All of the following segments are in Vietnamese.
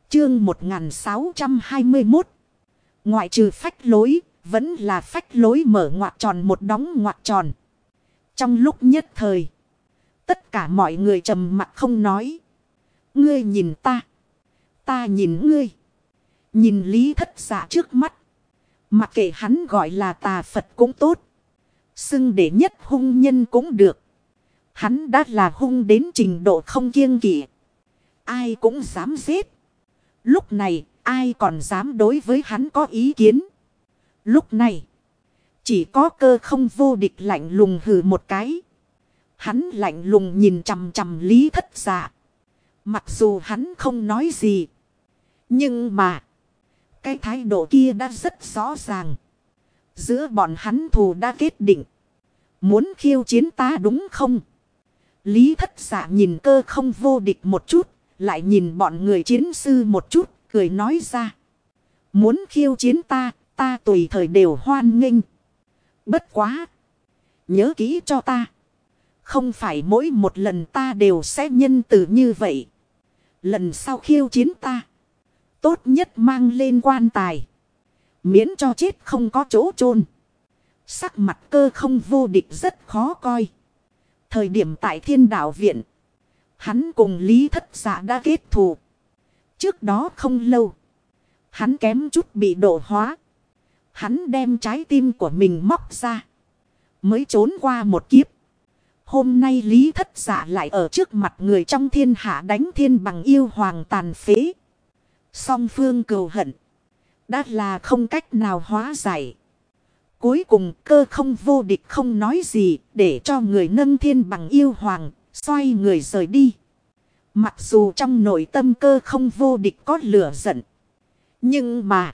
Chương 1621. Ngoại trừ phách lối, vẫn là phách lối mở ngoặc tròn một đóng ngoặc tròn. Trong lúc nhất thời, tất cả mọi người trầm mặc không nói. Ngươi nhìn ta, ta nhìn ngươi. Nhìn Lý Thất Dạ trước mắt. Mặc kệ hắn gọi là tà Phật cũng tốt, xưng đệ nhất hung nhân cũng được. Hắn đã là hung đến trình độ không kiêng kỵ. Ai cũng dám giết. Lúc này ai còn dám đối với hắn có ý kiến. Lúc này chỉ có Cơ Không Vô Địch lạnh lùng hừ một cái. Hắn lạnh lùng nhìn chằm chằm Lý Thất Dạ. Mặc dù hắn không nói gì, nhưng mà cái thái độ kia đã rất rõ ràng. Giữa bọn hắn thù đã kết định. Muốn khiêu chiến ta đúng không? Lý Thất Dạ nhìn Cơ Không Vô Địch một chút, lại nhìn bọn người chiến sư một chút, cười nói ra. Muốn khiêu chiến ta, ta tùy thời đều hoan nghênh. Bất quá, nhớ kỹ cho ta. Không phải mỗi một lần ta đều sẽ nhân từ như vậy. Lần sau khiêu chiến ta, tốt nhất mang lên quan tài, miễn cho chết không có chỗ chôn. Sắc mặt Cơ Không Vô Địch rất khó coi. Thời điểm tại Thiên Đạo Viện, hắn cùng Lý Thất Dạ đã kết thù. Trước đó không lâu, hắn kém chút bị độ hóa. Hắn đem trái tim của mình móc ra, mới trốn qua một kiếp. Hôm nay Lý Thất Dạ lại ở trước mặt người trong thiên hạ đánh thiên bằng yêu hoàng tàn phế. Song phương cừu hận đã là không cách nào hóa giải. Cuối cùng Cơ Không Vô Địch không nói gì, để cho người nâng thiên bằng yêu hoàng xoay người rời đi. Mặc dù trong nội tâm Cơ Không Vô Địch có lửa giận, nhưng mà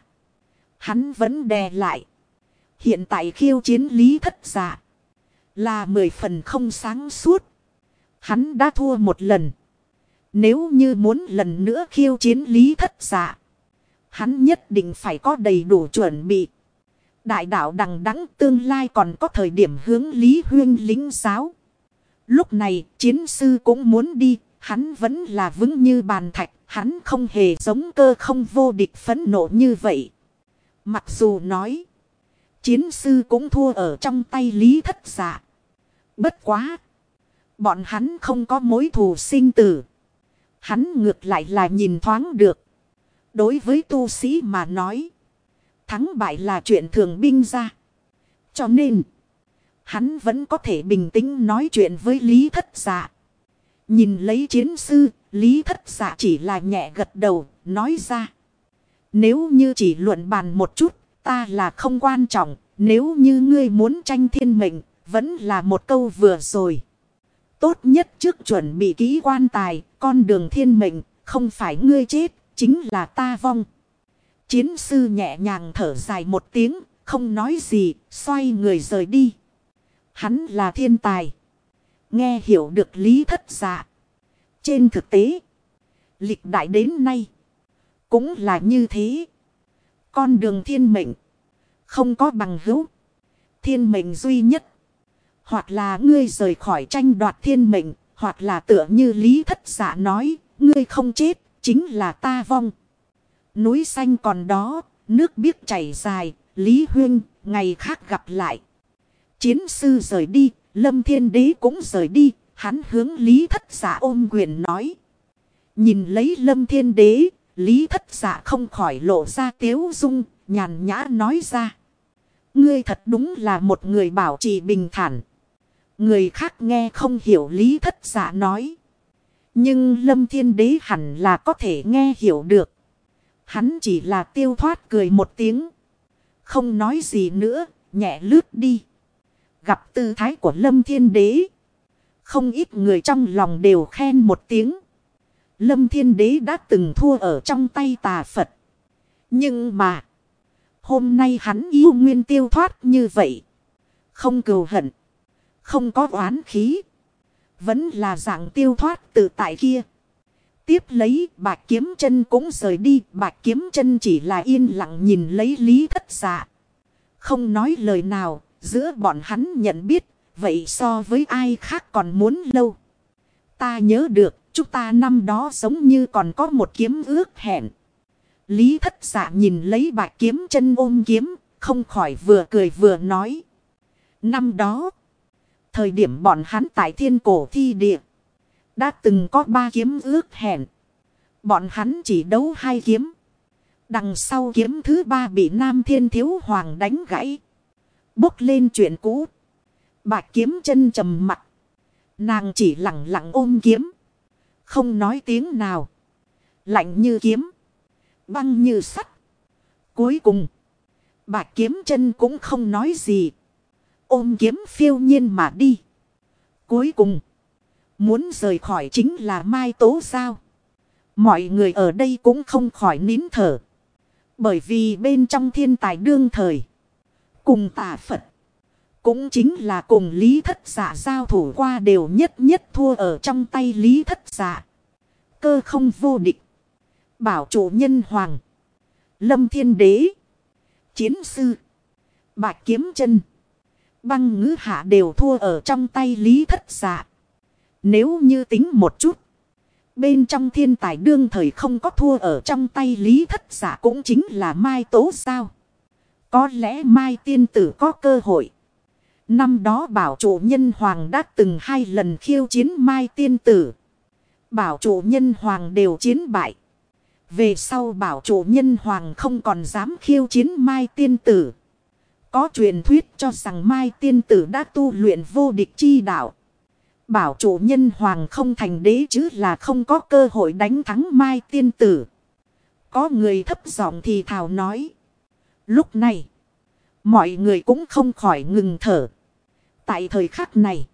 hắn vẫn đè lại. Hiện tại khiêu chiến Lý Thất Dạ là 10 phần không sáng suốt. Hắn đã thua một lần. Nếu như muốn lần nữa khiêu chiến Lý Thất Dạ, hắn nhất định phải có đầy đủ chuẩn bị. Đại đạo đằng đẵng, tương lai còn có thời điểm hướng Lý Huyên lĩnh giáo. Lúc này chiến sư cũng muốn đi. Hắn vẫn là vững như bàn thạch. Hắn không hề giống Cơ Không Vô Địch phẫn nộ như vậy. Mặc dù nói chiến sư cũng thua ở trong tay Lý Thất Dạ. Bất quá, bọn hắn không có mối thù sinh tử. Hắn ngược lại là nhìn thoáng được. Đối với tu sĩ mà nói, thắng bại là chuyện thường binh ra. Cho nên, hắn vẫn có thể bình tĩnh nói chuyện với Lý Thất Dạ. Nhìn lấy chiến sư, Lý Thất Dạ chỉ là nhẹ gật đầu, nói ra. Nếu như chỉ luận bàn một chút, ta là không quan trọng. Nếu như ngươi muốn tranh thiên mệnh, vẫn là một câu vừa rồi. Tốt nhất trước chuẩn bị kỹ quan tài, con đường thiên mệnh, không phải ngươi chết, chính là ta vong. Chiến sư nhẹ nhàng thở dài một tiếng, không nói gì, xoay người rời đi. Hắn là thiên tài. Nghe hiểu được Lý Thất Dạ. Trên thực tế, lịch đại đến nay cũng là như thế. Con đường thiên mệnh không có bằng hữu. Thiên mệnh duy nhất. Hoặc là ngươi rời khỏi tranh đoạt thiên mệnh. Hoặc là tựa như Lý Thất Dạ nói. Ngươi không chết, chính là ta vong. Núi xanh còn đó, nước biếc chảy dài. Lý Huyên, ngày khác gặp lại. Chiến sư rời đi, Lâm Thiên Đế cũng rời đi. Hắn hướng Lý Thất Dạ ôm quyền nói. Nhìn lấy Lâm Thiên Đế, Lý Thất Dạ không khỏi lộ ra tiếu dung, nhàn nhã nói ra. Ngươi thật đúng là một người bảo trì bình thản. Người khác nghe không hiểu Lý Thất Dạ nói. Nhưng Lâm Thiên Đế hẳn là có thể nghe hiểu được. Hắn chỉ là tiêu thoát cười một tiếng. Không nói gì nữa, nhẹ lướt đi. Gặp tư thái của Lâm Thiên Đế, không ít người trong lòng đều khen một tiếng. Lâm Thiên Đế đã từng thua ở trong tay tà Phật. Nhưng mà, hôm nay hắn yêu nguyên tiêu thoát như vậy. Không cừu hận, không có oán khí. Vẫn là dạng tiêu thoát tự tại kia. Tiếp lấy Bạch Kiếm Chân cũng rời đi. Bạch Kiếm Chân chỉ là yên lặng nhìn lấy Lý Thất Dạ. Không nói lời nào, giữa bọn hắn nhận biết. Vậy so với ai khác còn muốn lâu. Ta nhớ được, chúng ta năm đó giống như còn có một kiếm ước hẹn. Lý Thất Dạ nhìn lấy Bạch Kiếm Chân ôm kiếm, không khỏi vừa cười vừa nói. Năm đó, thời điểm bọn hắn tại thiên cổ thi địa, đã từng có 3 kiếm ước hẹn. Bọn hắn chỉ đấu 2 kiếm. Đằng sau kiếm thứ 3 bị Nam Thiên Thiếu Hoàng đánh gãy. Bốc lên chuyện cũ. Bạch Kiếm Chân trầm mặt. Nàng chỉ lặng lặng ôm kiếm. Không nói tiếng nào. Lạnh như kiếm. Băng như sắt. Cuối cùng, Bạch Kiếm Chân cũng không nói gì. Ôm kiếm phiêu nhiên mà đi. Cuối cùng, muốn rời khỏi chính là Mai Tố Giao. Mọi người ở đây cũng không khỏi nín thở. Bởi vì bên trong thiên tài đương thời, cùng Tà Phật, cũng chính là cùng Lý Thất Dạ giao thủ qua đều nhất thua ở trong tay Lý Thất Dạ. Cơ không vô địch. Bảo chủ nhân hoàng. Lâm Thiên Đế. Chiến sư. Bạch Kiếm Chân. Băng Ngữ Hạ đều thua ở trong tay Lý Thất Dạ. Nếu như tính một chút, bên trong thiên tài đương thời không có thua ở trong tay Lý Thất Dạ cũng chính là Mai Tố Giao. Có lẽ Mai tiên tử có cơ hội. Năm đó bảo chủ nhân hoàng đã từng 2 lần khiêu chiến Mai tiên tử. Bảo chủ nhân hoàng đều chiến bại. Về sau bảo chủ nhân hoàng không còn dám khiêu chiến Mai tiên tử. Có truyền thuyết cho rằng Mai tiên tử đã tu luyện vô địch chi đạo. Bảo chủ nhân hoàng không thành đế chứ là không có cơ hội đánh thắng Mai tiên tử. Có người thấp giọng thì thào nói. Lúc này, mọi người cũng không khỏi ngừng thở. Tại thời khắc này,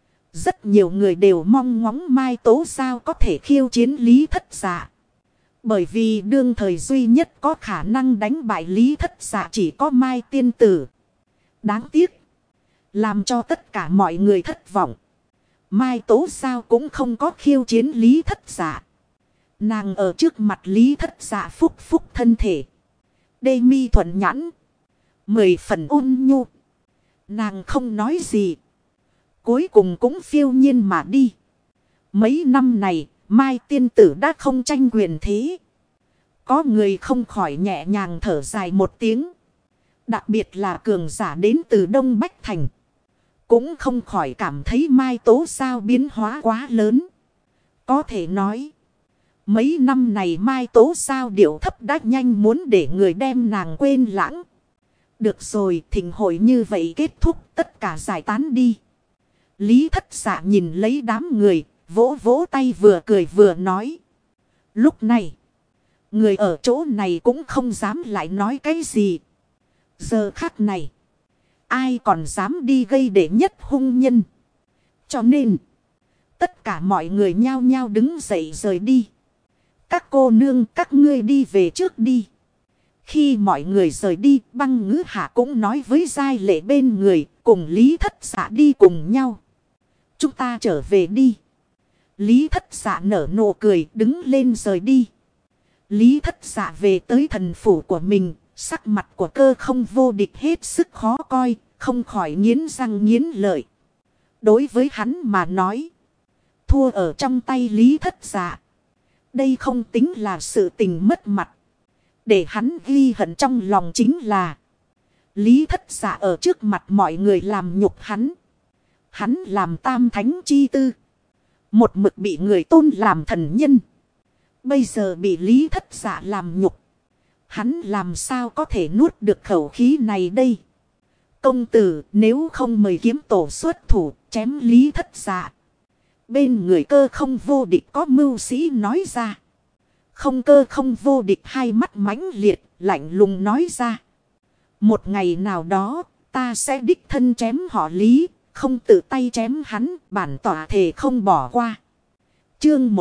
rất nhiều người đều mong ngóng Mai Tố Giao có thể khiêu chiến Lý Thất Dạ. Bởi vì đương thời duy nhất có khả năng đánh bại Lý Thất Dạ chỉ có Mai tiên tử. Đáng tiếc, làm cho tất cả mọi người thất vọng. Mai Tố Giao cũng không có khiêu chiến Lý Thất Dạ. Nàng ở trước mặt Lý Thất Dạ phúc phúc thân thể. Đê mi thuận nhãn. 10 phần ôn nhu. Nàng không nói gì. Cuối cùng cũng phiêu nhiên mà đi. Mấy năm này, Mai tiên tử đã không tranh quyền thế. Có người không khỏi nhẹ nhàng thở dài một tiếng. Đặc biệt là cường giả đến từ Đông Bách Thành. Cũng không khỏi cảm thấy Mai Tố Giao biến hóa quá lớn. Có thể nói, mấy năm này Mai Tố Giao điệu thấp đã nhanh muốn để người đem nàng quên lãng. Được rồi, thịnh hội như vậy kết thúc, tất cả giải tán đi. Lý Thất Dạ nhìn lấy đám người, vỗ vỗ tay vừa cười vừa nói. Lúc này, người ở chỗ này cũng không dám lại nói cái gì. Giờ khắc này, ai còn dám đi gây để nhất hung nhân. Cho nên, tất cả mọi người nhao nhao đứng dậy rời đi. Các cô nương, các ngươi đi về trước đi. Khi mọi người rời đi, Băng Ngữ Hạ cũng nói với giai lệ bên người, cùng Lý Thất Dạ đi cùng nhau. Chúng ta trở về đi. Lý Thất Dạ nở nụ cười, đứng lên rời đi. Lý Thất Dạ về tới thần phủ của mình, sắc mặt của Cơ Không vô địch hết sức khó coi, không khỏi nghiến răng nghiến lợi. Đối với hắn mà nói, thua ở trong tay Lý Thất Dạ, đây không tính là sự tình mất mặt. Để hắn ghi hận trong lòng chính là Lý Thất Dạ ở trước mặt mọi người làm nhục hắn. Hắn làm tam thánh chi tư, một mực bị người tôn làm thần nhân. Bây giờ bị Lý Thất Dạ làm nhục, hắn làm sao có thể nuốt được khẩu khí này đây? Công tử, nếu không mời kiếm tổ xuất thủ chém Lý Thất Dạ. Bên người Cơ Không vô địch có mưu sĩ nói ra. Không, Cơ Không vô địch hai mắt mãnh liệt, lạnh lùng nói ra. Một ngày nào đó, ta sẽ đích thân chém họ Lý, không tự tay chém hắn, bản tỏa thề không bỏ qua. Chương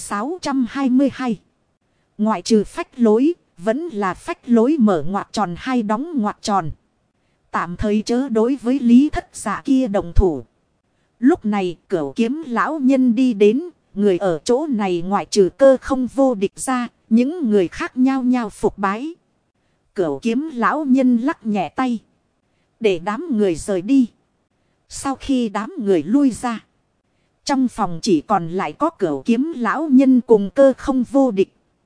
1622. Ngoại trừ phách lối, vẫn là phách lối mở ngoặc tròn hay đóng ngoặc tròn. Tạm thời chớ đối với Lý Thất Dạ kia đồng thủ. Lúc này Cửu Kiếm lão nhân đi đến, người ở chỗ này ngoại trừ Cơ Không vô địch ra, những người khác nhao nhao phục bái. Cửu Kiếm lão nhân lắc nhẹ tay, để đám người rời đi. Sau khi đám người lui ra, trong phòng chỉ còn lại có Cửu Kiếm lão nhân cùng Cơ Không vô địch.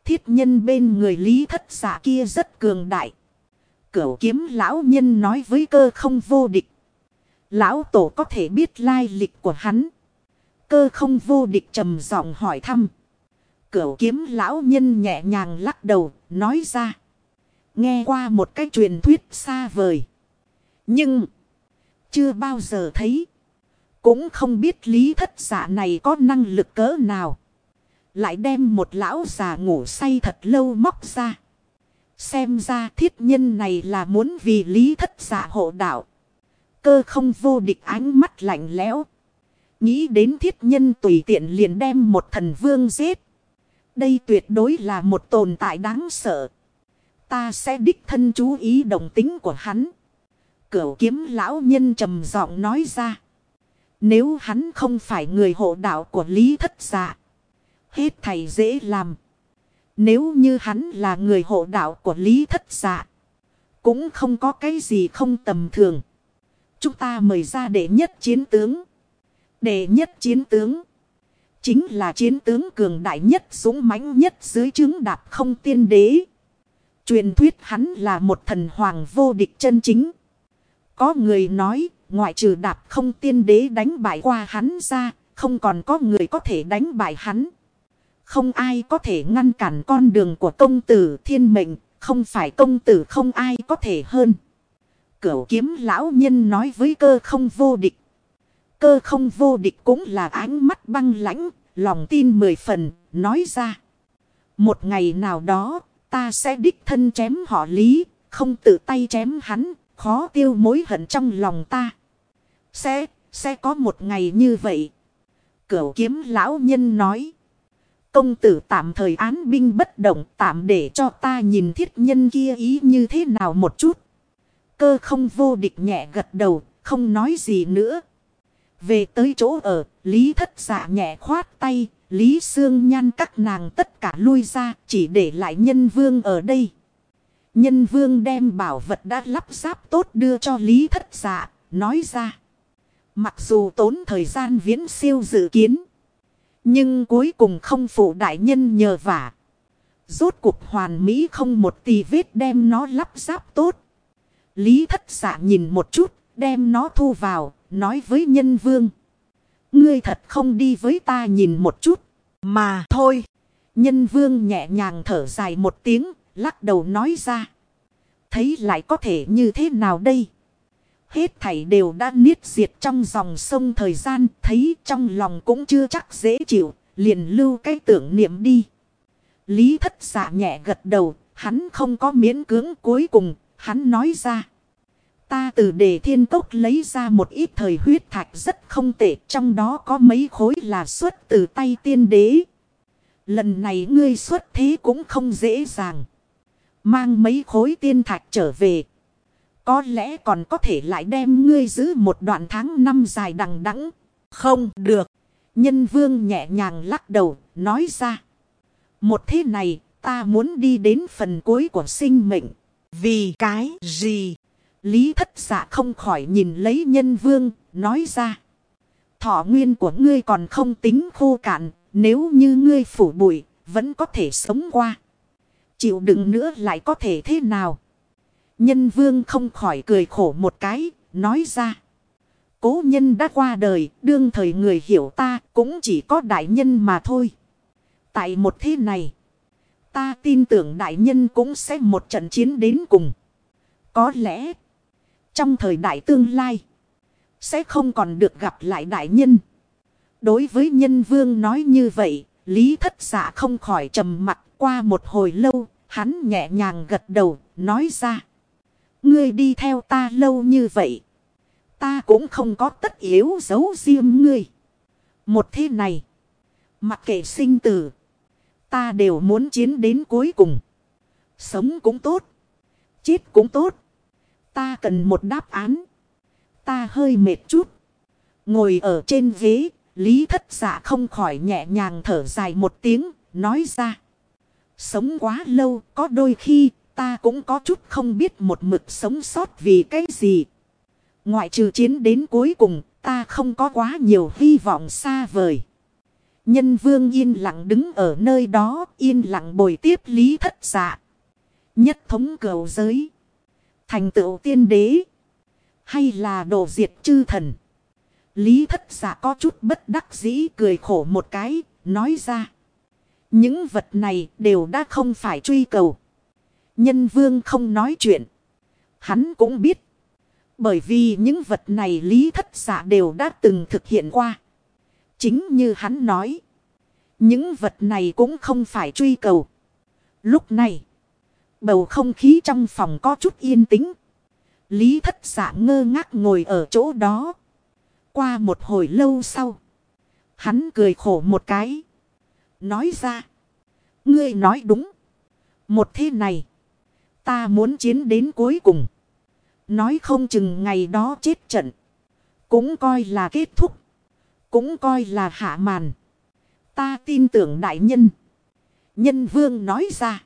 Thiết nhân bên người Lý Thất Dạ kia rất cường đại. Cửu kiếm lão nhân nói với Cơ Không Vô Địch. Lão tổ có thể biết lai lịch của hắn. Cơ Không Vô Địch trầm giọng hỏi thăm. Cửu kiếm lão nhân nhẹ nhàng lắc đầu, nói ra. Nghe qua một cái truyền thuyết xa vời. Nhưng chưa bao giờ thấy. Cũng không biết Lý Thất Dạ này có năng lực cỡ nào. Lại đem một lão già ngủ say thật lâu móc ra. Xem ra thiết nhân này là muốn vì Lý Thất Dạ hộ đạo. Cơ Không Vô Địch ánh mắt lạnh lẽo. Nghĩ đến thiết nhân tùy tiện liền đem một thần vương giết. Đây tuyệt đối là một tồn tại đáng sợ. Ta sẽ đích thân chú ý động tính của hắn. Cửu kiếm lão nhân trầm giọng nói ra. Nếu hắn không phải người hộ đạo của Lý Thất Dạ, hết thầy dễ làm. Nếu như hắn là người hộ đạo của Lý Thất Dạ, cũng không có cái gì không tầm thường. Chúng ta mời ra đệ nhất chiến tướng. Đệ nhất chiến tướng chính là chiến tướng cường đại nhất, dũng mãnh nhất dưới trướng Đạp Không Tiên Đế. Truyền thuyết hắn là một thần hoàng vô địch chân chính. Có người nói, ngoại trừ Đạp Không Tiên Đế đánh bại qua hắn ra, không còn có người có thể đánh bại hắn. Không ai có thể ngăn cản con đường của công tử thiên mệnh, không phải công tử không ai có thể hơn. Cửu kiếm lão nhân nói với Cơ Không Vô Địch. Cơ Không Vô Địch cũng là ánh mắt băng lãnh, lòng tin 10 phần, nói ra. Một ngày nào đó, ta sẽ đích thân chém họ Lý, không tự tay chém hắn, khó tiêu mối hận trong lòng ta. Sẽ có một ngày như vậy. Cửu kiếm lão nhân nói. Công tử tạm thời án binh bất động, tạm để cho ta nhìn thiết nhân kia ý như thế nào một chút. Cơ Không Vô Địch nhẹ gật đầu, không nói gì nữa. Về tới chỗ ở, Lý Thất Dạ nhẹ khoát tay, Lý Sương Nhan các nàng tất cả lui ra, chỉ để lại Nhân Vương ở đây. Nhân Vương đem bảo vật đã lắp ráp tốt đưa cho Lý Thất Dạ, nói ra. Mặc dù tốn thời gian viễn siêu dự kiến, nhưng cuối cùng không phụ đại nhân nhờ vả. Rốt cuộc hoàn mỹ không một tì vết đem nó lắp ráp tốt. Lý Thất Dạ nhìn một chút, đem nó thu vào, nói với Nhân Vương. Ngươi thật không đi với ta nhìn một chút, mà thôi. Nhân Vương nhẹ nhàng thở dài một tiếng, lắc đầu nói ra. Thấy lại có thể như thế nào đây? Hết thảy đều đã niết diệt trong dòng sông thời gian, thấy trong lòng cũng chưa chắc dễ chịu, liền lưu cái tưởng niệm đi. Lý Thất Dạ nhẹ gật đầu, hắn không có miễn cưỡng, cuối cùng, hắn nói ra. Ta từ Đề Thiên Cốc lấy ra một ít thời huyết thạch rất không tệ, trong đó có mấy khối là xuất từ tay tiên đế. Lần này ngươi xuất thế cũng không dễ dàng. Mang mấy khối tiên thạch trở về. Có lẽ còn có thể lại đem ngươi giữ một đoạn tháng năm dài đằng đẵng. Không được. Nhân Vương nhẹ nhàng lắc đầu, nói ra. Một thế này, ta muốn đi đến phần cuối của sinh mệnh. Vì cái gì? Lý Thất Dạ không khỏi nhìn lấy Nhân Vương, nói ra. Thọ nguyên của ngươi còn không tính khô cạn, nếu như ngươi phủ bụi, vẫn có thể sống qua. Chịu đựng nữa lại có thể thế nào? Nhân Vương không khỏi cười khổ một cái, nói ra. Cố nhân đã qua đời, đương thời người hiểu ta cũng chỉ có đại nhân mà thôi. Tại một thế này, ta tin tưởng đại nhân cũng sẽ một trận chiến đến cùng. Có lẽ, trong thời đại tương lai, sẽ không còn được gặp lại đại nhân. Đối với Nhân Vương nói như vậy, Lý Thất Dạ không khỏi trầm mặc. Qua một hồi lâu, hắn nhẹ nhàng gật đầu, nói ra. Ngươi đi theo ta lâu như vậy, ta cũng không có tất yếu giấu riêng ngươi. Một thế này, mặc kệ sinh tử, ta đều muốn chiến đến cuối cùng. Sống cũng tốt, chết cũng tốt. Ta cần một đáp án. Ta hơi mệt chút. Ngồi ở trên ghế, Lý Thất Dạ không khỏi nhẹ nhàng thở dài một tiếng, nói ra. Sống quá lâu, có đôi khi ta cũng có chút không biết một mực sống sót vì cái gì. Ngoại trừ chiến đến cuối cùng, ta không có quá nhiều hy vọng xa vời. Nhân vương yên lặng đứng ở nơi đó, yên lặng bồi tiếp Lý Thất Dạ. Nhất thống cửu giới, thành tựu tiên đế, hay là đổ diệt chư thần. Lý Thất Dạ có chút bất đắc dĩ cười khổ một cái, nói ra. Những vật này đều đã không phải truy cầu. Nhân vương không nói chuyện. Hắn cũng biết. Bởi vì những vật này Lý Thất Dạ đều đã từng thực hiện qua. Chính như hắn nói. Những vật này cũng không phải truy cầu. Lúc này, bầu không khí trong phòng có chút yên tĩnh. Lý Thất Dạ ngơ ngác ngồi ở chỗ đó. Qua một hồi lâu sau, hắn cười khổ một cái. Nói ra. Ngươi nói đúng. Một thế này, ta muốn chiến đến cuối cùng. Nói không chừng ngày đó chết trận, cũng coi là kết thúc, cũng coi là hạ màn. Ta tin tưởng đại nhân. Nhân vương nói ra.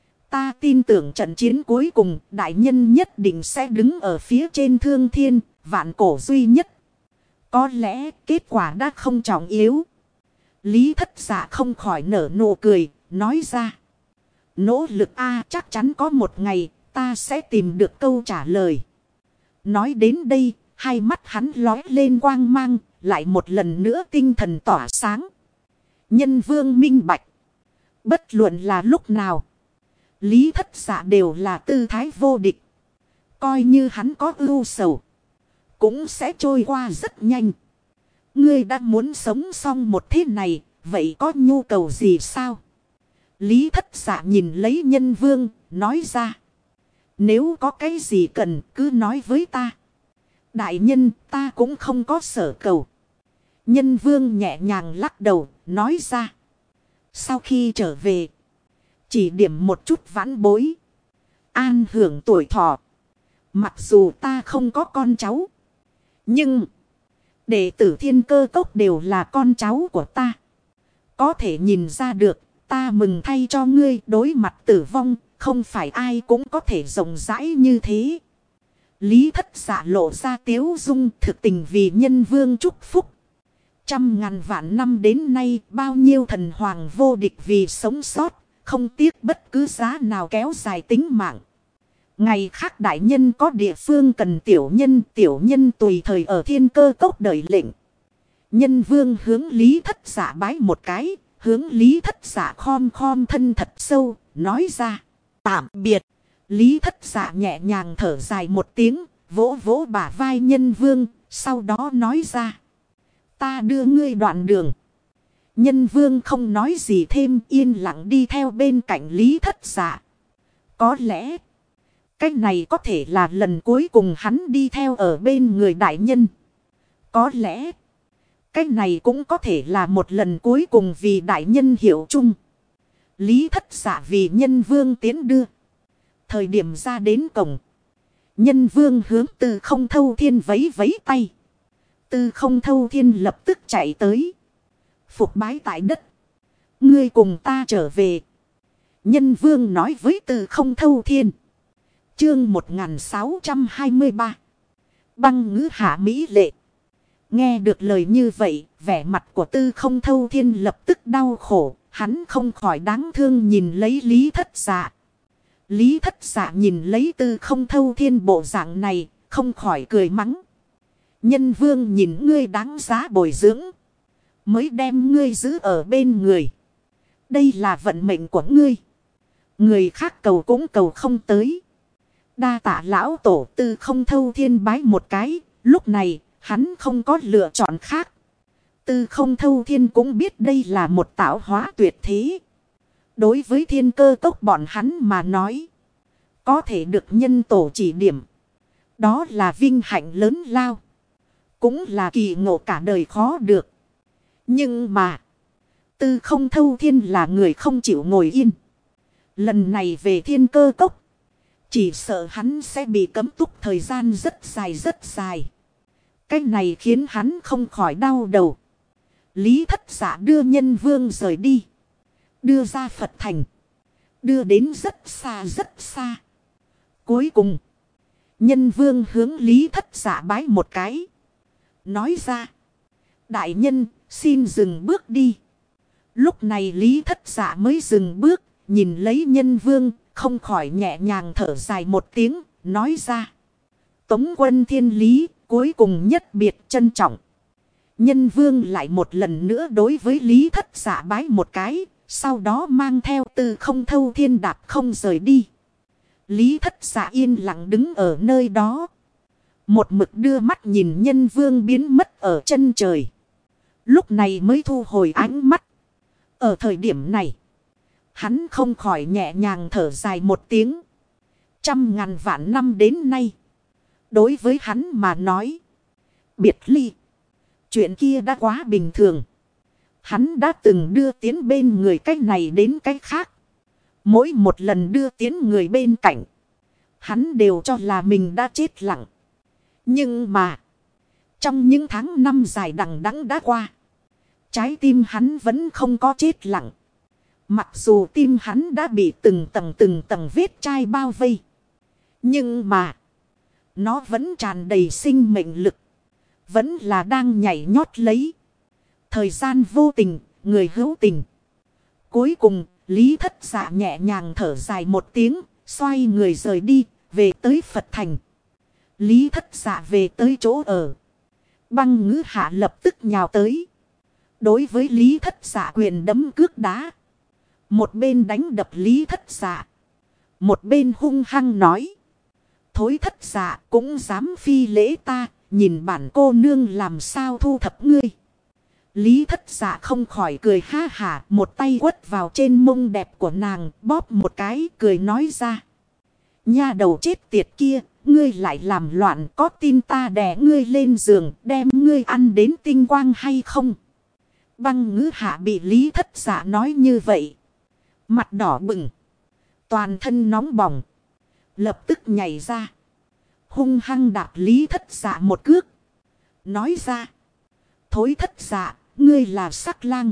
Ta tin tưởng trận chiến cuối cùng đại nhân nhất định sẽ đứng ở phía trên thương thiên, vạn cổ duy nhất. Có lẽ kết quả đã không trọng yếu. Lý Thất Dạ không khỏi nở nụ cười, nói ra. Nỗ lực chắc chắn có một ngày ta sẽ tìm được câu trả lời. Nói đến đây, hai mắt hắn lóe lên quang mang, lại một lần nữa tinh thần tỏa sáng. Nhân vương minh bạch. Bất luận là lúc nào, Lý Thất Dạ đều là tư thái vô địch. Coi như hắn có ưu sầu, cũng sẽ trôi qua rất nhanh. Ngươi đã muốn sống xong một thế này, vậy có nhu cầu gì sao? Lý Thất Dạ nhìn lấy nhân vương, nói ra. Nếu có cái gì cần, cứ nói với ta. Đại nhân, ta cũng không có sở cầu. Nhân vương nhẹ nhàng lắc đầu, nói ra. Sau khi trở về, chỉ điểm một chút vãn bối, an hưởng tuổi thọ. Mặc dù ta không có con cháu, nhưng đệ tử Thiên Cơ Cốc đều là con cháu của ta. Có thể nhìn ra được, ta mừng thay cho ngươi. Đối mặt tử vong, không phải ai cũng có thể rộng rãi như thế. Lý Thất Dạ lộ ra tiếu dung, thực tình vì nhân vương chúc phúc. Trăm ngàn vạn năm đến nay, bao nhiêu thần hoàng vô địch vì sống sót, không tiếc bất cứ giá nào kéo dài tính mạng. Ngày khác đại nhân có địa phương cần tiểu nhân tùy thời ở Thiên Cơ Cốc đợi lệnh. Nhân vương hướng Lý Thất Dạ bái một cái, hướng Lý Thất Dạ khom khom thân thật sâu, nói ra. Tạm biệt. Lý Thất Dạ nhẹ nhàng thở dài một tiếng, vỗ vỗ bả vai nhân vương, sau đó nói ra. Ta đưa ngươi đoạn đường. Nhân vương không nói gì thêm, yên lặng đi theo bên cạnh Lý Thất Dạ. Có lẽ, cái này có thể là lần cuối cùng hắn đi theo ở bên người đại nhân. Có lẽ, cái này cũng có thể là một lần cuối cùng vì đại nhân hiệu chung. Lý Thất Dạ vì nhân vương tiến đưa. Thời điểm ra đến cổng, nhân vương hướng Tư Không Thâu Thiên vẫy vẫy tay. Tư Không Thâu Thiên lập tức chạy tới, phục bái tại đất. Ngươi cùng ta trở về. Nhân vương nói với Tư Không Thâu Thiên. Chương 1623. Băng ngữ hạ mỹ lệ. Nghe được lời như vậy, vẻ mặt của Tư Không Thâu Thiên lập tức đau khổ. Hắn không khỏi đáng thương nhìn lấy Lý Thất Dạ. Lý Thất Dạ nhìn lấy Tư Không Thâu Thiên bộ dạng này, không khỏi cười mắng. Nhân vương nhìn ngươi đáng giá bồi dưỡng, mới đem ngươi giữ ở bên người. Đây là vận mệnh của ngươi. Người khác cầu cũng cầu không tới. Đa tạ lão tổ. Tư Không Thâu Thiên bái một cái. Lúc này hắn không có lựa chọn khác. Tư Không Thâu Thiên cũng biết đây là một tạo hóa tuyệt thế. Đối với Thiên Cơ Cốc bọn hắn mà nói, có thể được nhân tổ chỉ điểm, đó là vinh hạnh lớn lao, cũng là kỳ ngộ cả đời khó được. Nhưng mà Tư Không Thâu Thiên là người không chịu ngồi yên. Lần này về Thiên Cơ Cốc, chỉ sợ hắn sẽ bị cấm túc thời gian rất dài rất dài. Cái này khiến hắn không khỏi đau đầu. Lý Thất Dạ đưa nhân vương rời đi, đưa ra Phật thành, đưa đến rất xa rất xa. Cuối cùng, nhân vương hướng Lý Thất Dạ bái một cái, nói ra. Đại nhân, xin dừng bước đi. Lúc này Lý Thất Dạ mới dừng bước, nhìn lấy Nhân Vương, không khỏi nhẹ nhàng thở dài một tiếng, nói ra. Tống quân thiên lý, cuối cùng nhất biệt trân trọng. Nhân Vương lại một lần nữa đối với Lý Thất Dạ bái một cái, sau đó mang theo Tư Không Thâu Thiên đạp không rời đi. Lý Thất Dạ yên lặng đứng ở nơi đó. Một mực đưa mắt nhìn Nhân Vương biến mất ở chân trời. Lúc này mới thu hồi ánh mắt. Ở thời điểm này, hắn không khỏi nhẹ nhàng thở dài một tiếng. 100.000 vạn năm đến nay, đối với hắn mà nói, biệt ly, chuyện kia đã quá bình thường. Hắn đã từng đưa tiến bên người cách này đến cách khác. Mỗi một lần đưa tiến người bên cạnh, hắn đều cho là mình đã chết lặng. Nhưng mà, trong những tháng năm dài đằng đẵng đã qua, trái tim hắn vẫn không có chết lặng. Mặc dù tim hắn đã bị từng tầng vết chai bao vây. Nhưng mà, nó vẫn tràn đầy sinh mệnh lực. Vẫn là đang nhảy nhót lấy. Thời gian vô tình, người hữu tình. Cuối cùng, Lý Thất Dạ nhẹ nhàng thở dài một tiếng, xoay người rời đi, về tới Phật Thành. Lý Thất Dạ về tới chỗ ở. Băng Ngữ Hạ lập tức nhào tới. Đối với Lý Thất Dạ quyền đấm cước đá. Một bên đánh đập Lý Thất Dạ, một bên hung hăng nói. Thối Thất Dạ cũng dám phi lễ ta, nhìn bản cô nương làm sao thu thập ngươi. Lý Thất Dạ không khỏi cười ha hả, một tay quất vào trên mông đẹp của nàng, bóp một cái, cười nói ra. Nha đầu chết tiệt kia, ngươi lại làm loạn, có tin ta đè ngươi lên giường, đem ngươi ăn đến tinh quang hay không? Băng Ngữ Hạ bị Lý Thất Dạ nói như vậy, mặt đỏ bừng, toàn thân nóng bỏng, lập tức nhảy ra, hung hăng đạp Lý Thất Dạ một cước, nói ra. Thối Thất Dạ, ngươi là sắc lang.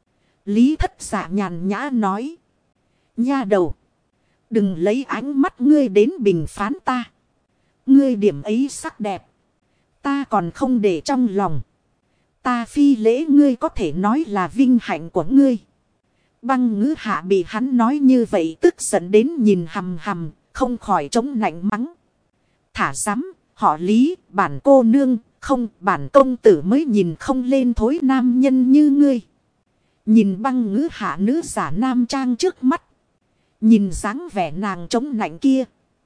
Lý Thất Dạ nhàn nhã nói. Nha đầu, đừng lấy ánh mắt ngươi đến bình phán ta. Ngươi điểm ấy sắc đẹp, ta còn không để trong lòng. Ta phi lễ ngươi có thể nói là vinh hạnh của ngươi. Băng Ngữ Hạ bị hắn nói như vậy tức giận đến nhìn hằm hằm, không khỏi chống nạnh mắng. Thả dám, họ Lý, bản cô nương, không, bản công tử mới nhìn không lên thối nam nhân như ngươi. Nhìn Băng Ngữ Hạ nữ giả nam trang trước mắt, nhìn dáng vẻ nàng chống nạnh kia,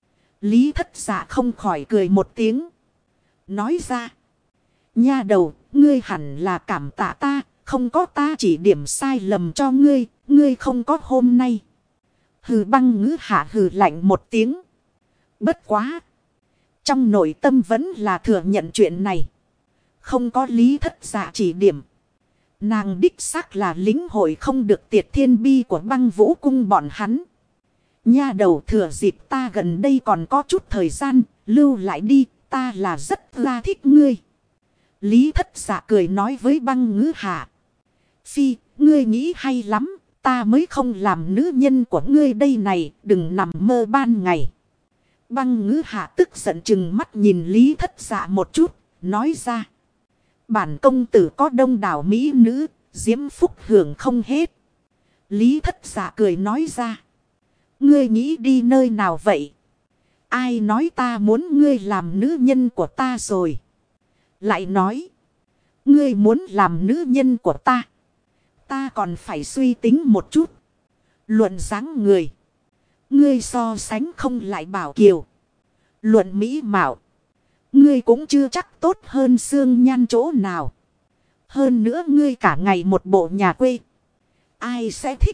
Lý Thất Dạ không khỏi cười một tiếng, nói ra. Nha đầu, ngươi hẳn là cảm tạ ta, không có ta chỉ điểm sai lầm cho ngươi, ngươi không có hôm nay. Hừ. Băng Ngữ Hạ hừ lạnh một tiếng. Bất quá, trong nội tâm vẫn là thừa nhận chuyện này. Không có Lý Thất Dạ chỉ điểm, nàng đích xác là lính hội không được tiệt thiên bi của Băng Vũ cung bọn hắn. Nha đầu, thừa dịp ta gần đây còn có chút thời gian, lưu lại đi, ta là rất là thích ngươi. Lý Thất Dạ cười nói với Băng Ngữ Hạ. Phi, ngươi nghĩ hay lắm, ta mới không làm nữ nhân của ngươi đây này, đừng nằm mơ ban ngày. Băng Ngữ Hạ tức giận chừng mắt nhìn Lý Thất Dạ một chút, nói ra. Bản công tử có đông đảo mỹ nữ, diễm phúc hưởng không hết. Lý Thất Dạ cười nói ra. Ngươi nghĩ đi nơi nào vậy? Ai nói ta muốn ngươi làm nữ nhân của ta rồi? Lại nói. Ngươi muốn làm nữ nhân của ta. Ta còn phải suy tính một chút. Luận dáng người, ngươi so sánh không lại Bảo Kiều. Luận mỹ mạo, ngươi cũng chưa chắc tốt hơn xương nhan chỗ nào. Hơn nữa ngươi cả ngày một bộ nhà quê, ai sẽ thích?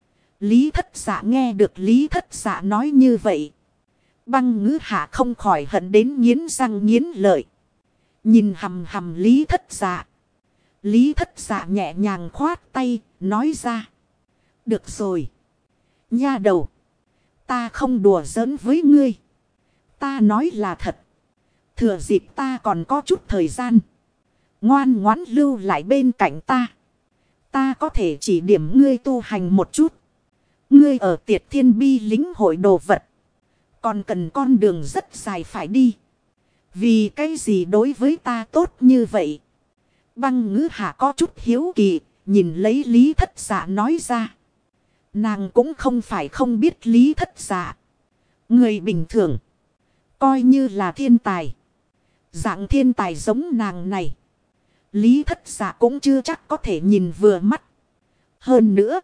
Lý Thất Dạ nghe được Lý Thất Dạ nói như vậy, Băng Ngữ Hạ không khỏi hận đến nghiến răng nghiến lợi. Nhìn hằm hằm Lý Thất Dạ. Lý Thất Dạ nhẹ nhàng khoát tay, nói ra. Được rồi. Nha đầu, ta không đùa giỡn với ngươi. Ta nói là thật. Thừa dịp ta còn có chút thời gian, ngoan ngoãn lưu lại bên cạnh ta. Ta có thể chỉ điểm ngươi tu hành một chút. Ngươi ở Tiệt Thiên Bi lính hội đồ vật, còn cần con đường rất dài phải đi. Vì cái gì đối với ta tốt như vậy? Băng Ngữ Hạ có chút hiếu kỳ, nhìn lấy Lý Thất Dạ nói ra. Nàng cũng không phải không biết Lý Thất Dạ. Người bình thường. Coi như là thiên tài. Dạng thiên tài giống nàng này. Lý Thất Dạ cũng chưa chắc có thể nhìn vừa mắt. Hơn nữa.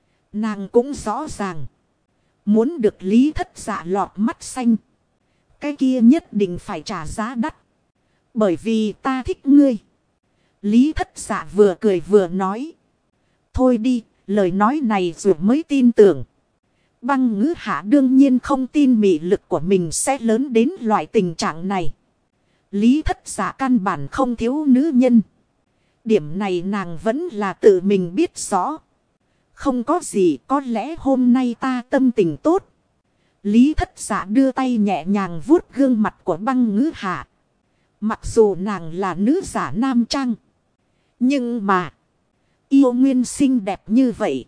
Nàng cũng rõ ràng. Muốn được Lý Thất Dạ lọt mắt xanh. Cái kia nhất định phải trả giá đắt. Bởi vì ta thích ngươi. Lý Thất Dạ vừa cười vừa nói. Thôi đi, lời nói này rồi mới tin tưởng. Băng Ngữ Hạ đương nhiên không tin mị lực của mình sẽ lớn đến loại tình trạng này. Lý Thất Dạ căn bản không thiếu nữ nhân. Điểm này nàng vẫn là tự mình biết rõ. Không có gì, có lẽ hôm nay ta tâm tình tốt. Lý Thất Dạ đưa tay nhẹ nhàng vuốt gương mặt của Băng Ngữ Hạ. Mặc dù nàng là nữ giả nam trang. Nhưng mà. Yêu nguyên xinh đẹp như vậy.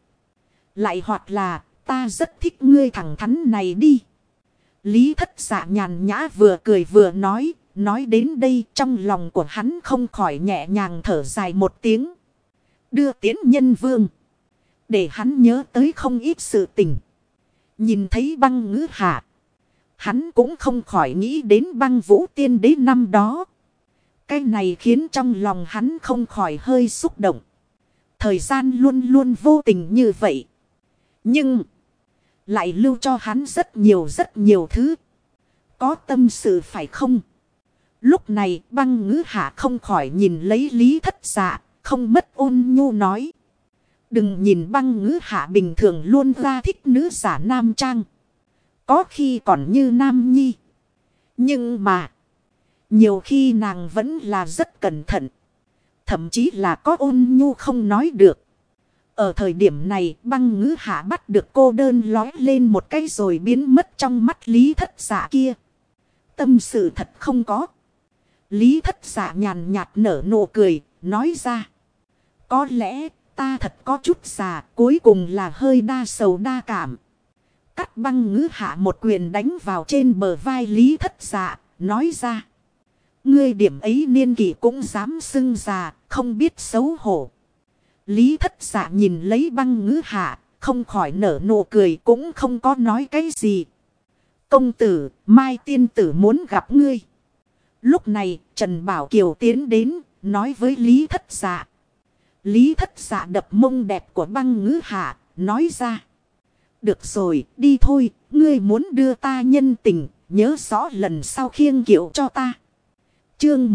Lại hoặc là ta rất thích ngươi thẳng thắn này đi. Lý Thất Dạ nhàn nhã vừa cười vừa nói. Nói đến đây trong lòng của hắn không khỏi nhẹ nhàng thở dài một tiếng. Đưa Tiễn Nhân Vương. Để hắn nhớ tới không ít sự tình. Nhìn thấy Băng Ngữ Hạ. Hắn cũng không khỏi nghĩ đến Băng Vũ Tiên Đế năm đó. Cái này khiến trong lòng hắn không khỏi hơi xúc động. Thời gian luôn luôn vô tình như vậy. Nhưng. Lại lưu cho hắn rất nhiều thứ. Có tâm sự phải không? Lúc này Băng Ngữ Hạ không khỏi nhìn lấy Lý Thất Dạ. Không mất ôn nhu nói. Đừng nhìn Băng Ngữ Hạ bình thường luôn ra thích nữ giả nam trang. Có khi còn như nam nhi. Nhưng mà. Nhiều khi nàng vẫn là rất cẩn thận. Thậm chí là có ôn nhu không nói được. Ở thời điểm này Băng Ngữ Hạ bắt được cô đơn lói lên một cái rồi biến mất trong mắt Lý Thất Dạ kia. Tâm sự thật không có. Lý Thất Dạ nhàn nhạt nở nụ cười, nói ra. Có lẽ ta thật có chút già, cuối cùng là hơi đa sầu đa cảm. Cắt Băng Ngữ Hạ một quyền đánh vào trên bờ vai Lý Thất Dạ, nói ra. Ngươi điểm ấy niên kỷ cũng dám xưng già, không biết xấu hổ. Lý Thất Dạ nhìn lấy Băng Ngữ Hạ, không khỏi nở nụ cười cũng không có nói cái gì. Công tử, Mai tiên tử muốn gặp ngươi. Lúc này, Trần Bảo Kiều tiến đến, nói với Lý Thất Dạ. Lý Thất Dạ đập mông đẹp của Băng Ngữ Hạ, nói ra. Được rồi, đi thôi, ngươi muốn đưa ta nhân tình, nhớ rõ lần sau khiêng kiệu cho ta. Chương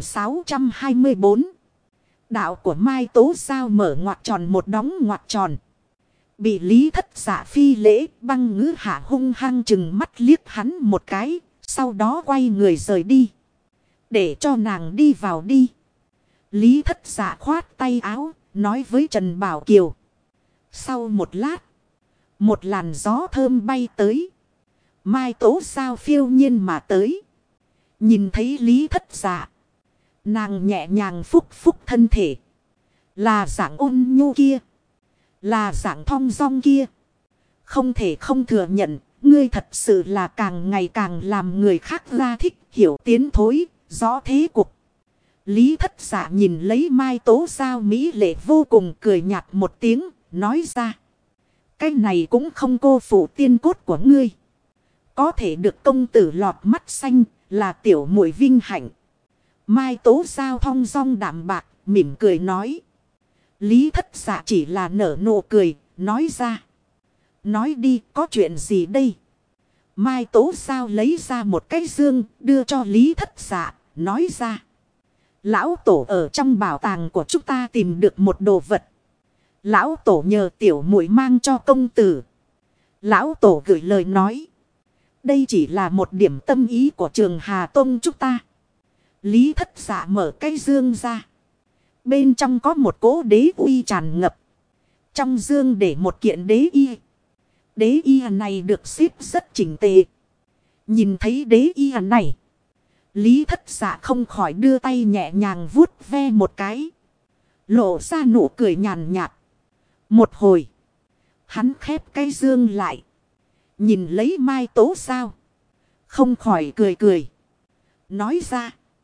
1624. Đạo của Mai Tố Giao mở ngoặc tròn một đóng ngoặc tròn. Bị Lý Thất Dạ phi lễ, Băng Ngữ Hạ hung hăng chừng mắt liếc hắn một cái, sau đó quay người rời đi. Để cho nàng đi vào đi. Lý Thất Dạ khoát tay áo, nói với Trần Bảo Kiều. Sau một lát, một làn gió thơm bay tới. Mai Tố Giao phiêu nhiên mà tới. Nhìn thấy Lý Thất Dạ. Nàng nhẹ nhàng phúc phúc thân thể. Là dạng ôn nhu kia. Là dạng thong dong kia. Không thể không thừa nhận. Ngươi thật sự là càng ngày càng làm người khác ra thích. Hiểu tiến thối. Rõ thế cục. Lý Thất Dạ nhìn lấy Mai Tố Giao mỹ lệ vô cùng cười nhạt một tiếng. Nói ra. Cái này cũng không cô phụ tiên cốt của ngươi. Có thể được công tử lọt mắt xanh. Là tiểu muội vinh hạnh. Mai Tố Giao thong dong đạm bạc, mỉm cười nói. Lý Thất Dạ chỉ là nở nụ cười, nói ra. Nói đi, có chuyện gì đây? Mai Tố Giao lấy ra một cái dương, đưa cho Lý Thất Dạ, nói ra. Lão Tổ ở trong bảo tàng của chúng ta tìm được một đồ vật. Lão Tổ nhờ tiểu muội mang cho công tử. Lão Tổ gửi lời nói. Đây chỉ là một điểm tâm ý của Trường Hà Tông chúng ta. Lý Thất Dạ mở cái dương ra. Bên trong có một cỗ đế uy tràn ngập. Trong dương để một kiện đế y. Đế y này được xếp rất chỉnh tề. Nhìn thấy đế y này. Lý Thất Dạ không khỏi đưa tay nhẹ nhàng vuốt ve một cái. Lộ ra nụ cười nhàn nhạt. Một hồi. Hắn khép cái dương lại. Nhìn lấy Mai Tố Giao. Không khỏi cười cười. Nói ra.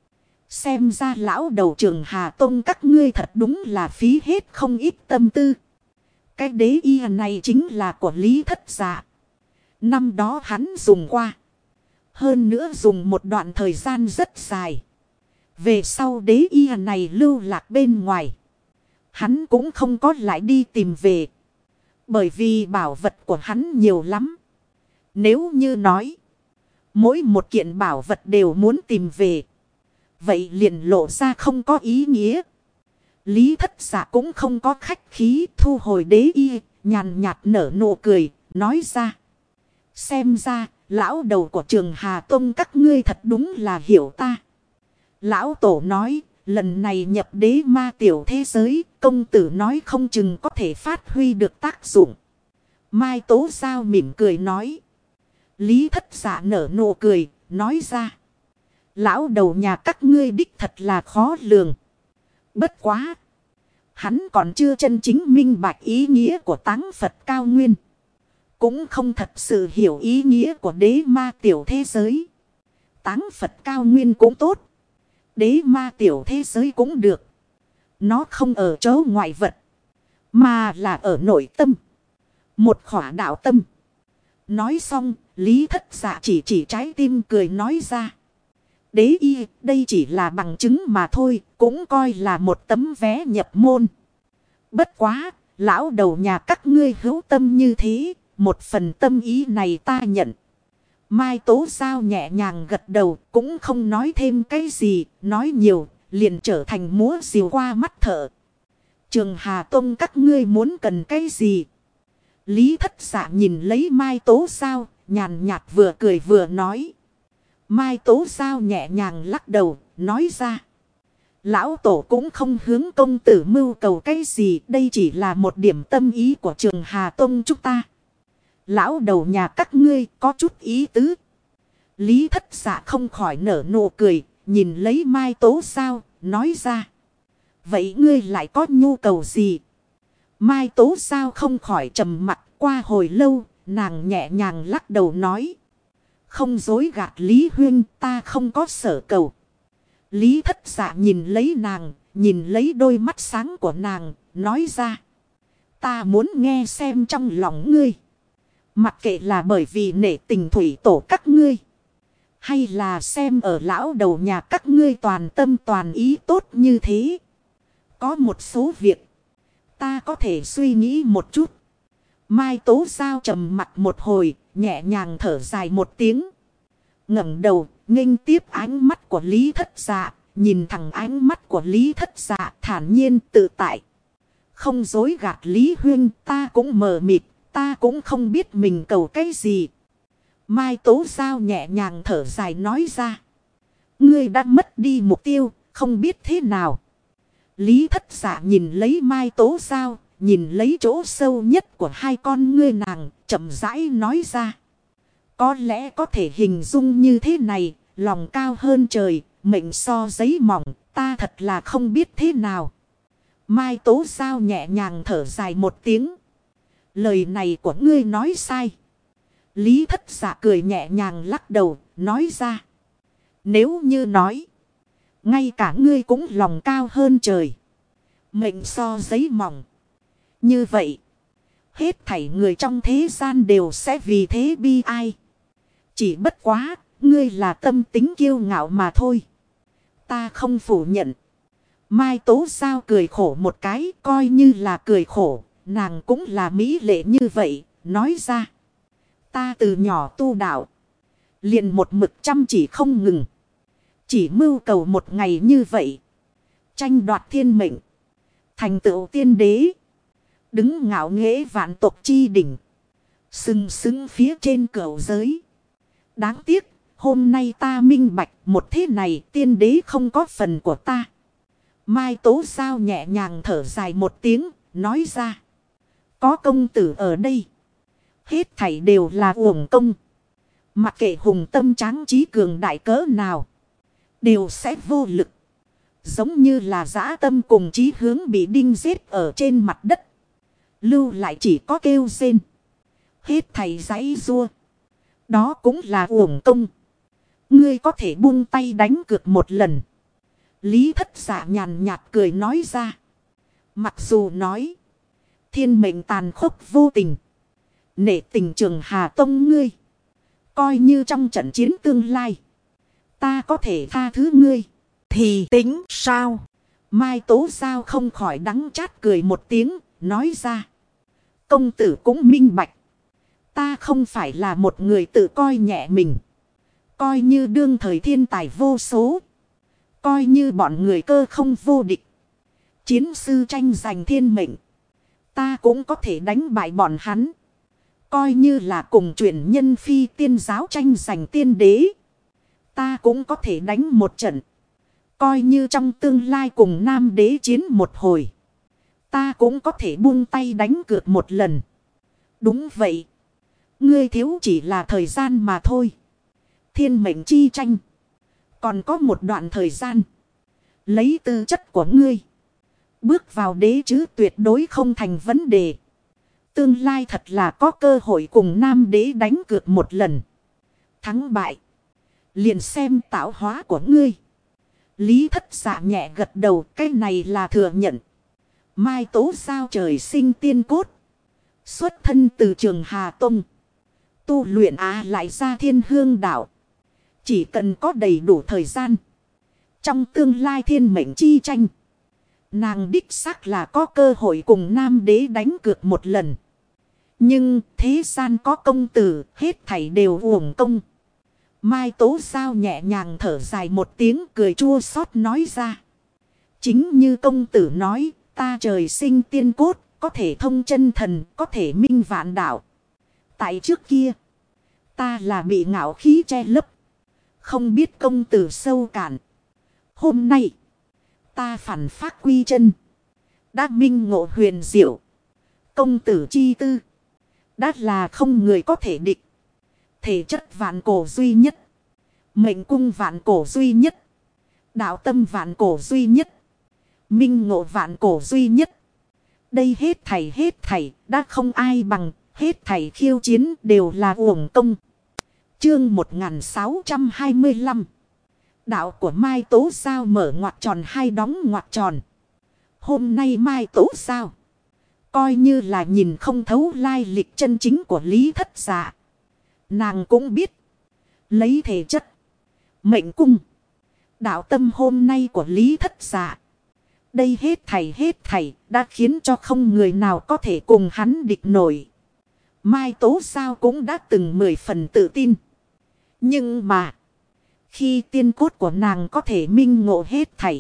Xem ra lão đầu Trường Hà Tông các ngươi thật đúng là phí hết không ít tâm tư. Cái đế y này chính là của Lý Thất Dạ. Năm đó hắn dùng qua. Hơn nữa dùng một đoạn thời gian rất dài. Về sau đế y này lưu lạc bên ngoài. Hắn cũng không có lại đi tìm về. Bởi vì bảo vật của hắn nhiều lắm. Nếu như nói. Mỗi một kiện bảo vật đều muốn tìm về. Vậy liền lộ ra không có ý nghĩa. Lý Thất Dạ cũng không có khách khí thu hồi đế y. Nhàn nhạt nở nụ cười. Nói ra. Xem ra lão đầu của Trường Hà Tông các ngươi thật đúng là hiểu ta. Lão tổ nói. Lần này nhập đế ma tiểu thế giới. Công tử nói không chừng có thể phát huy được tác dụng. Mai Tố Giao mỉm cười nói. Lý Thất Dạ nở nụ cười. Nói ra. Lão đầu nhà các ngươi đích thật là khó lường. Bất quá. Hắn còn chưa chân chính minh bạch ý nghĩa của táng Phật cao nguyên. Cũng không thật sự hiểu ý nghĩa của đế ma tiểu thế giới. Táng Phật cao nguyên cũng tốt. Đế ma tiểu thế giới cũng được. Nó không ở chỗ ngoại vật. Mà là ở nội tâm. Một khỏa đạo tâm. Nói xong, Lý Thất Dạ chỉ trái tim cười nói ra. Đế y, đây chỉ là bằng chứng mà thôi, cũng coi là một tấm vé nhập môn. Bất quá, lão đầu nhà các ngươi hữu tâm như thế, một phần tâm ý này ta nhận. Mai Tố Giao nhẹ nhàng gật đầu, cũng không nói thêm cái gì, nói nhiều, liền trở thành múa diều qua mắt thợ. Trường Hà Tông các ngươi muốn cần cái gì? Lý Thất Dạ nhìn lấy Mai Tố Giao, nhàn nhạt vừa cười vừa nói. Mai Tố Giao nhẹ nhàng lắc đầu, nói ra. Lão tổ cũng không hướng công tử mưu cầu cái gì, đây chỉ là một điểm tâm ý của Trường Hà Tông chúng ta. Lão đầu nhà các ngươi có chút ý tứ. Lý Thất Dạ không khỏi nở nụ cười, nhìn lấy Mai Tố Giao, nói ra. Vậy ngươi lại có nhu cầu gì? Mai Tố Giao không khỏi trầm mặt qua hồi lâu, nàng nhẹ nhàng lắc đầu nói. Không dối gạt Lý Huyên, ta không có sở cầu. Lý Thất Dạ nhìn lấy nàng, nhìn lấy đôi mắt sáng của nàng, nói ra. Ta muốn nghe xem trong lòng ngươi. Mặc kệ là bởi vì nể tình thủy tổ các ngươi. Hay là xem ở lão đầu nhà các ngươi toàn tâm toàn ý tốt như thế. Có một số việc. Ta có thể suy nghĩ một chút. Mai Tố Giao trầm mặt một hồi. Nhẹ nhàng thở dài một tiếng. Ngẩng đầu nghênh tiếp ánh mắt của Lý Thất Dạ. Nhìn thẳng ánh mắt của Lý Thất Dạ thản nhiên tự tại. Không dối gạt Lý Huyên, ta cũng mờ mịt. Ta cũng không biết mình cầu cái gì. Mai Tố Giao nhẹ nhàng thở dài nói ra. Ngươi đã mất đi mục tiêu, không biết thế nào. Lý Thất Dạ nhìn lấy Mai Tố Giao, nhìn lấy chỗ sâu nhất của hai con ngươi nàng, chậm rãi nói ra. Có lẽ có thể hình dung như thế này, lòng cao hơn trời, mệnh so giấy mỏng, ta thật là không biết thế nào. Mai Tố Giao nhẹ nhàng thở dài một tiếng. Lời này của ngươi nói sai. Lý Thất Dạ cười nhẹ nhàng lắc đầu, nói ra. Nếu như nói, ngay cả ngươi cũng lòng cao hơn trời. Mệnh so giấy mỏng. Như vậy, hết thảy người trong thế gian đều sẽ vì thế bi ai. Chỉ bất quá, ngươi là tâm tính kiêu ngạo mà thôi. Ta không phủ nhận. Mai Tố Giao cười khổ một cái, coi như là cười khổ. Nàng cũng là mỹ lệ như vậy, nói ra. Ta từ nhỏ tu đạo. Liền một mực chăm chỉ không ngừng. Chỉ mưu cầu một ngày như vậy. Tranh đoạt thiên mệnh. Thành tựu tiên đế. Đứng ngạo nghễ vạn tộc chi đỉnh. Sừng sững phía trên cửu giới. Đáng tiếc, hôm nay ta minh bạch một thế này tiên đế không có phần của ta. Mai Tố Giao nhẹ nhàng thở dài một tiếng, nói ra. Có công tử ở đây. Hết thảy đều là uổng công. Mặc kệ hùng tâm tráng trí cường đại cỡ nào. Đều sẽ vô lực. Giống như là dã tâm cùng chí hướng bị đinh giết ở trên mặt đất. Lưu lại chỉ có kêu rên. Hết thảy giãy rua. Đó cũng là uổng công. Ngươi có thể buông tay đánh cược một lần. Lý Thất Dạ nhàn nhạt cười nói ra. Mặc dù nói. Thiên mệnh tàn khốc vô tình. Nể tình Trường Hà Tông ngươi. Coi như trong trận chiến tương lai. Ta có thể tha thứ ngươi. Thì tính sao? Mai Tố Giao không khỏi đắng chát cười một tiếng. Nói ra. Công tử cũng minh bạch. Ta không phải là một người tự coi nhẹ mình. Coi như đương thời thiên tài vô số. Coi như bọn người cơ không vô địch. Chiến sư tranh giành thiên mệnh. Ta cũng có thể đánh bại bọn hắn. Coi như là cùng truyền nhân phi tiên giáo tranh giành tiên đế. Ta cũng có thể đánh một trận. Coi như trong tương lai cùng nam đế chiến một hồi. Ta cũng có thể buông tay đánh cược một lần. Đúng vậy. Ngươi thiếu chỉ là thời gian mà thôi. Thiên mệnh chi tranh. Còn có một đoạn thời gian. Lấy tư chất của ngươi. Bước vào đế chứ tuyệt đối không thành vấn đề. Tương lai thật là có cơ hội cùng nam đế đánh cược một lần. Thắng bại. Liền xem tạo hóa của ngươi. Lý Thất Dạ nhẹ gật đầu. Cái này là thừa nhận. Mai Tố Giao trời sinh tiên cốt. Xuất thân từ Trường Hà Tông. Tu luyện lại ra Thiên Hương đạo. Chỉ cần có đầy đủ thời gian. Trong tương lai thiên mệnh chi tranh. Nàng đích xác là có cơ hội cùng nam đế đánh cược một lần. Nhưng thế gian có công tử, hết thảy đều uổng công. Mai Tố Giao nhẹ nhàng thở dài một tiếng cười chua xót nói ra. Chính như công tử nói, ta trời sinh tiên cốt, có thể thông chân thần, có thể minh vạn đạo. Tại trước kia, ta là bị ngạo khí che lấp. Không biết công tử sâu cạn. Hôm nay, ta phản phát quy chân. Đã minh ngộ huyền diệu. Công tử chi tư. Đã là không người có thể địch. Thể chất vạn cổ duy nhất. Mệnh cung vạn cổ duy nhất. Đạo tâm vạn cổ duy nhất. Minh ngộ vạn cổ duy nhất. Đây hết thảy đã không ai bằng. Hết thảy khiêu chiến đều là uổng công. Chương 1625. Đạo của Mai Tố Giao mở ngoặc tròn hay đóng ngoặc tròn. Hôm nay Mai Tố Giao. Coi như là nhìn không thấu lai lịch chân chính của Lý Thất Dạ. Nàng cũng biết. Lấy thể chất. Mệnh cung. Đạo tâm hôm nay của Lý Thất Dạ. Đây hết thảy đã khiến cho không người nào có thể cùng hắn địch nổi. Mai Tố Giao cũng đã từng 10 phần tự tin. Nhưng mà. Khi tiên cốt của nàng có thể minh ngộ hết thảy.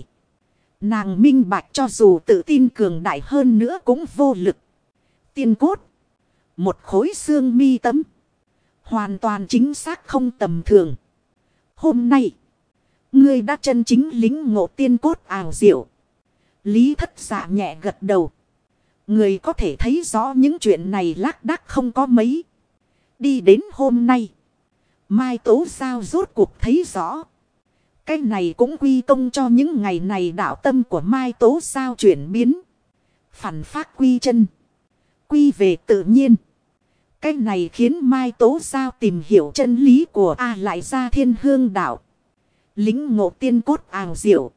Nàng minh bạch cho dù tự tin cường đại hơn nữa cũng vô lực. Tiên cốt. Một khối xương mi tấm. Hoàn toàn chính xác không tầm thường. Hôm nay. Ngươi đã chân chính lính ngộ tiên cốt ảo diệu. Lý Thất Dạ nhẹ gật đầu. Người có thể thấy rõ những chuyện này lác đác không có mấy. Đi đến hôm nay. Mai Tố Giao rốt cuộc thấy rõ. Cái này cũng quy công cho những ngày này đạo tâm của Mai Tố Giao chuyển biến. Phản phát quy chân. Quy về tự nhiên. Cái này khiến Mai Tố Giao tìm hiểu chân lý của lại ra Thiên Hương đạo. Lính ngộ tiên cốt ảo diệu.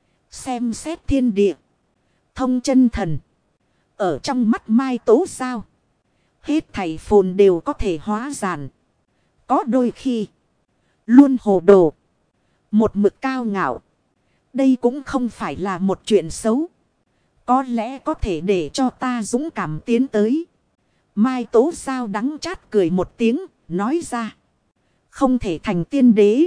Xem xét thiên địa. Thông chân thần. Ở trong mắt Mai Tố Giao. Hết thảy phồn đều có thể hóa giản. Có đôi khi. Luôn hồ đồ. Một mực cao ngạo. Đây cũng không phải là một chuyện xấu. Có lẽ có thể để cho ta dũng cảm tiến tới. Mai Tố Giao đắng chát cười một tiếng. Nói ra. Không thể thành tiên đế.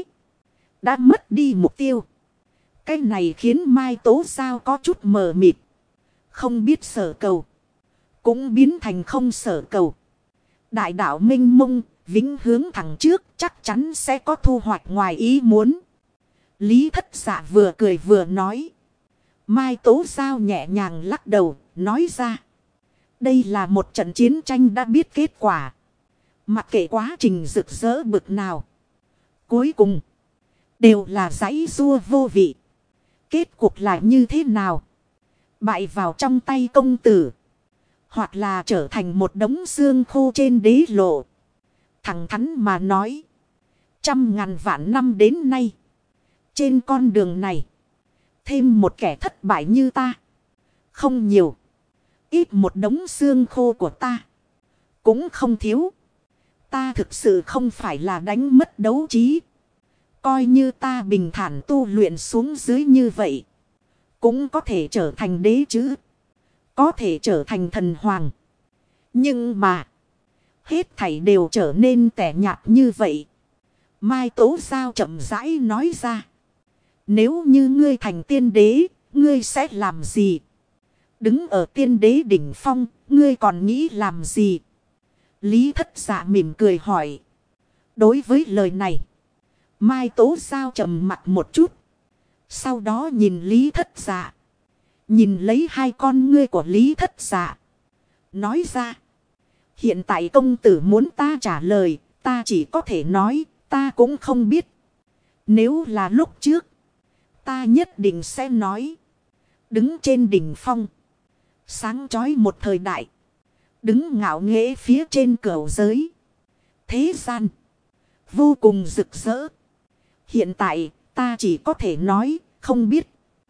Đã mất đi mục tiêu. Cái này khiến Mai Tố Giao có chút mờ mịt. Không biết sở cầu. Cũng biến thành không sở cầu. Đại đạo minh mông. Vĩnh hướng thẳng trước chắc chắn sẽ có thu hoạch ngoài ý muốn. Lý Thất Dạ vừa cười vừa nói. Mai Tố Giao nhẹ nhàng lắc đầu, nói ra. Đây là một trận chiến tranh đã biết kết quả. Mặc kệ quá trình rực rỡ bực nào. Cuối cùng, đều là giãy giụa vô vị. Kết cục là như thế nào? Bại vào trong tay công tử. Hoặc là trở thành một đống xương khô trên đế lộ. Thẳng thắn mà nói. 100.000 vạn năm đến nay. Trên con đường này. Thêm một kẻ thất bại như ta. Không nhiều. Ít một đống xương khô của ta. Cũng không thiếu. Ta thực sự không phải là đánh mất đấu trí. Coi như ta bình thản tu luyện xuống dưới như vậy. Cũng có thể trở thành đế chứ. Có thể trở thành thần hoàng. Nhưng mà. Hết thảy đều trở nên tẻ nhạt như vậy. Mai Tố Giao chậm rãi nói ra. Nếu như ngươi thành tiên đế, ngươi sẽ làm gì? Đứng ở tiên đế đỉnh phong, ngươi còn nghĩ làm gì? Lý Thất Dạ mỉm cười hỏi. Đối với lời này, Mai Tố Giao trầm mặt một chút. Sau đó nhìn Lý Thất Dạ. Nhìn lấy hai con ngươi của Lý Thất Dạ. Nói ra. Hiện tại công tử muốn ta trả lời, ta chỉ có thể nói, ta cũng không biết. Nếu là lúc trước, ta nhất định sẽ nói. Đứng trên đỉnh phong. Sáng chói một thời đại. Đứng ngạo nghễ phía trên cửu giới. Thế gian. Vô cùng rực rỡ. Hiện tại ta chỉ có thể nói không biết.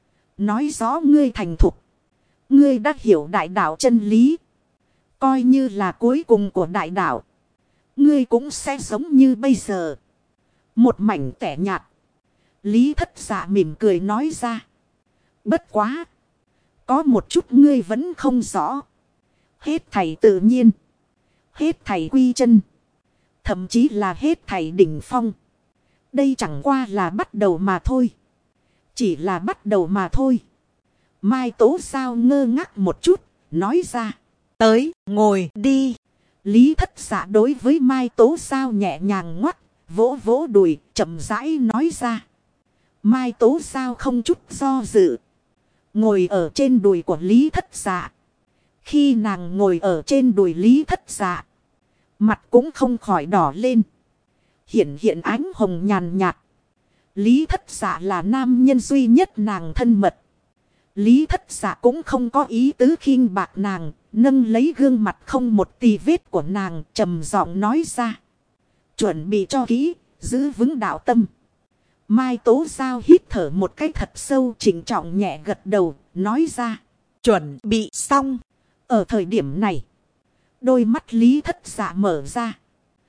Nói rõ ngươi thành thục. Ngươi đã hiểu đại đạo chân lý. Coi như là cuối cùng của đại đạo. Ngươi cũng sẽ giống như bây giờ. Một mảnh tẻ nhạt. Lý Thất Dạ mỉm cười nói ra. Bất quá. Có một chút ngươi vẫn không rõ. Hết thảy tự nhiên. Hết thảy quy chân. Thậm chí là hết thảy đỉnh phong. Đây chẳng qua là bắt đầu mà thôi. Chỉ là bắt đầu mà thôi. Mai Tố Giao ngơ ngác một chút. Nói ra. Tới ngồi đi. Lý Thất Dạ đối với Mai Tố Giao nhẹ nhàng ngoắt. Vỗ vỗ đùi chậm rãi nói ra. Mai Tố Giao không chút do dự. Ngồi ở trên đùi của Lý Thất Dạ. Khi nàng ngồi ở trên đùi Lý Thất Dạ. Mặt cũng không khỏi đỏ lên. Hiện hiện ánh hồng nhàn nhạt. Lý Thất Dạ là nam nhân duy nhất nàng thân mật. Lý Thất Dạ cũng không có ý tứ khinh bạc nàng. Nâng lấy gương mặt không một tì vết của nàng trầm giọng nói ra. Chuẩn bị cho kỹ, giữ vững đạo tâm. Mai Tố Giao hít thở một cái thật sâu chỉnh trọng nhẹ gật đầu, nói ra. Chuẩn bị xong. Ở thời điểm này, đôi mắt Lý Thất Dạ mở ra.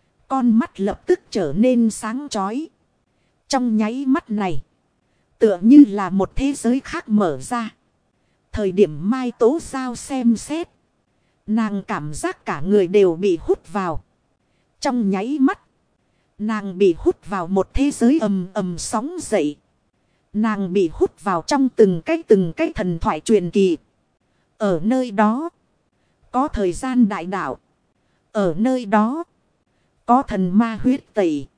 Con mắt lập tức trở nên sáng chói. Trong nháy mắt này, tựa như là một thế giới khác mở ra. Thời điểm Mai Tố Giao xem xét, nàng cảm giác cả người đều bị hút vào. Trong nháy mắt, nàng bị hút vào một thế giới ầm ầm sóng dậy. Nàng bị hút vào trong từng cái thần thoại truyền kỳ. Ở nơi đó, có thời gian đại đạo. Ở nơi đó, có thần ma huyết tẩy.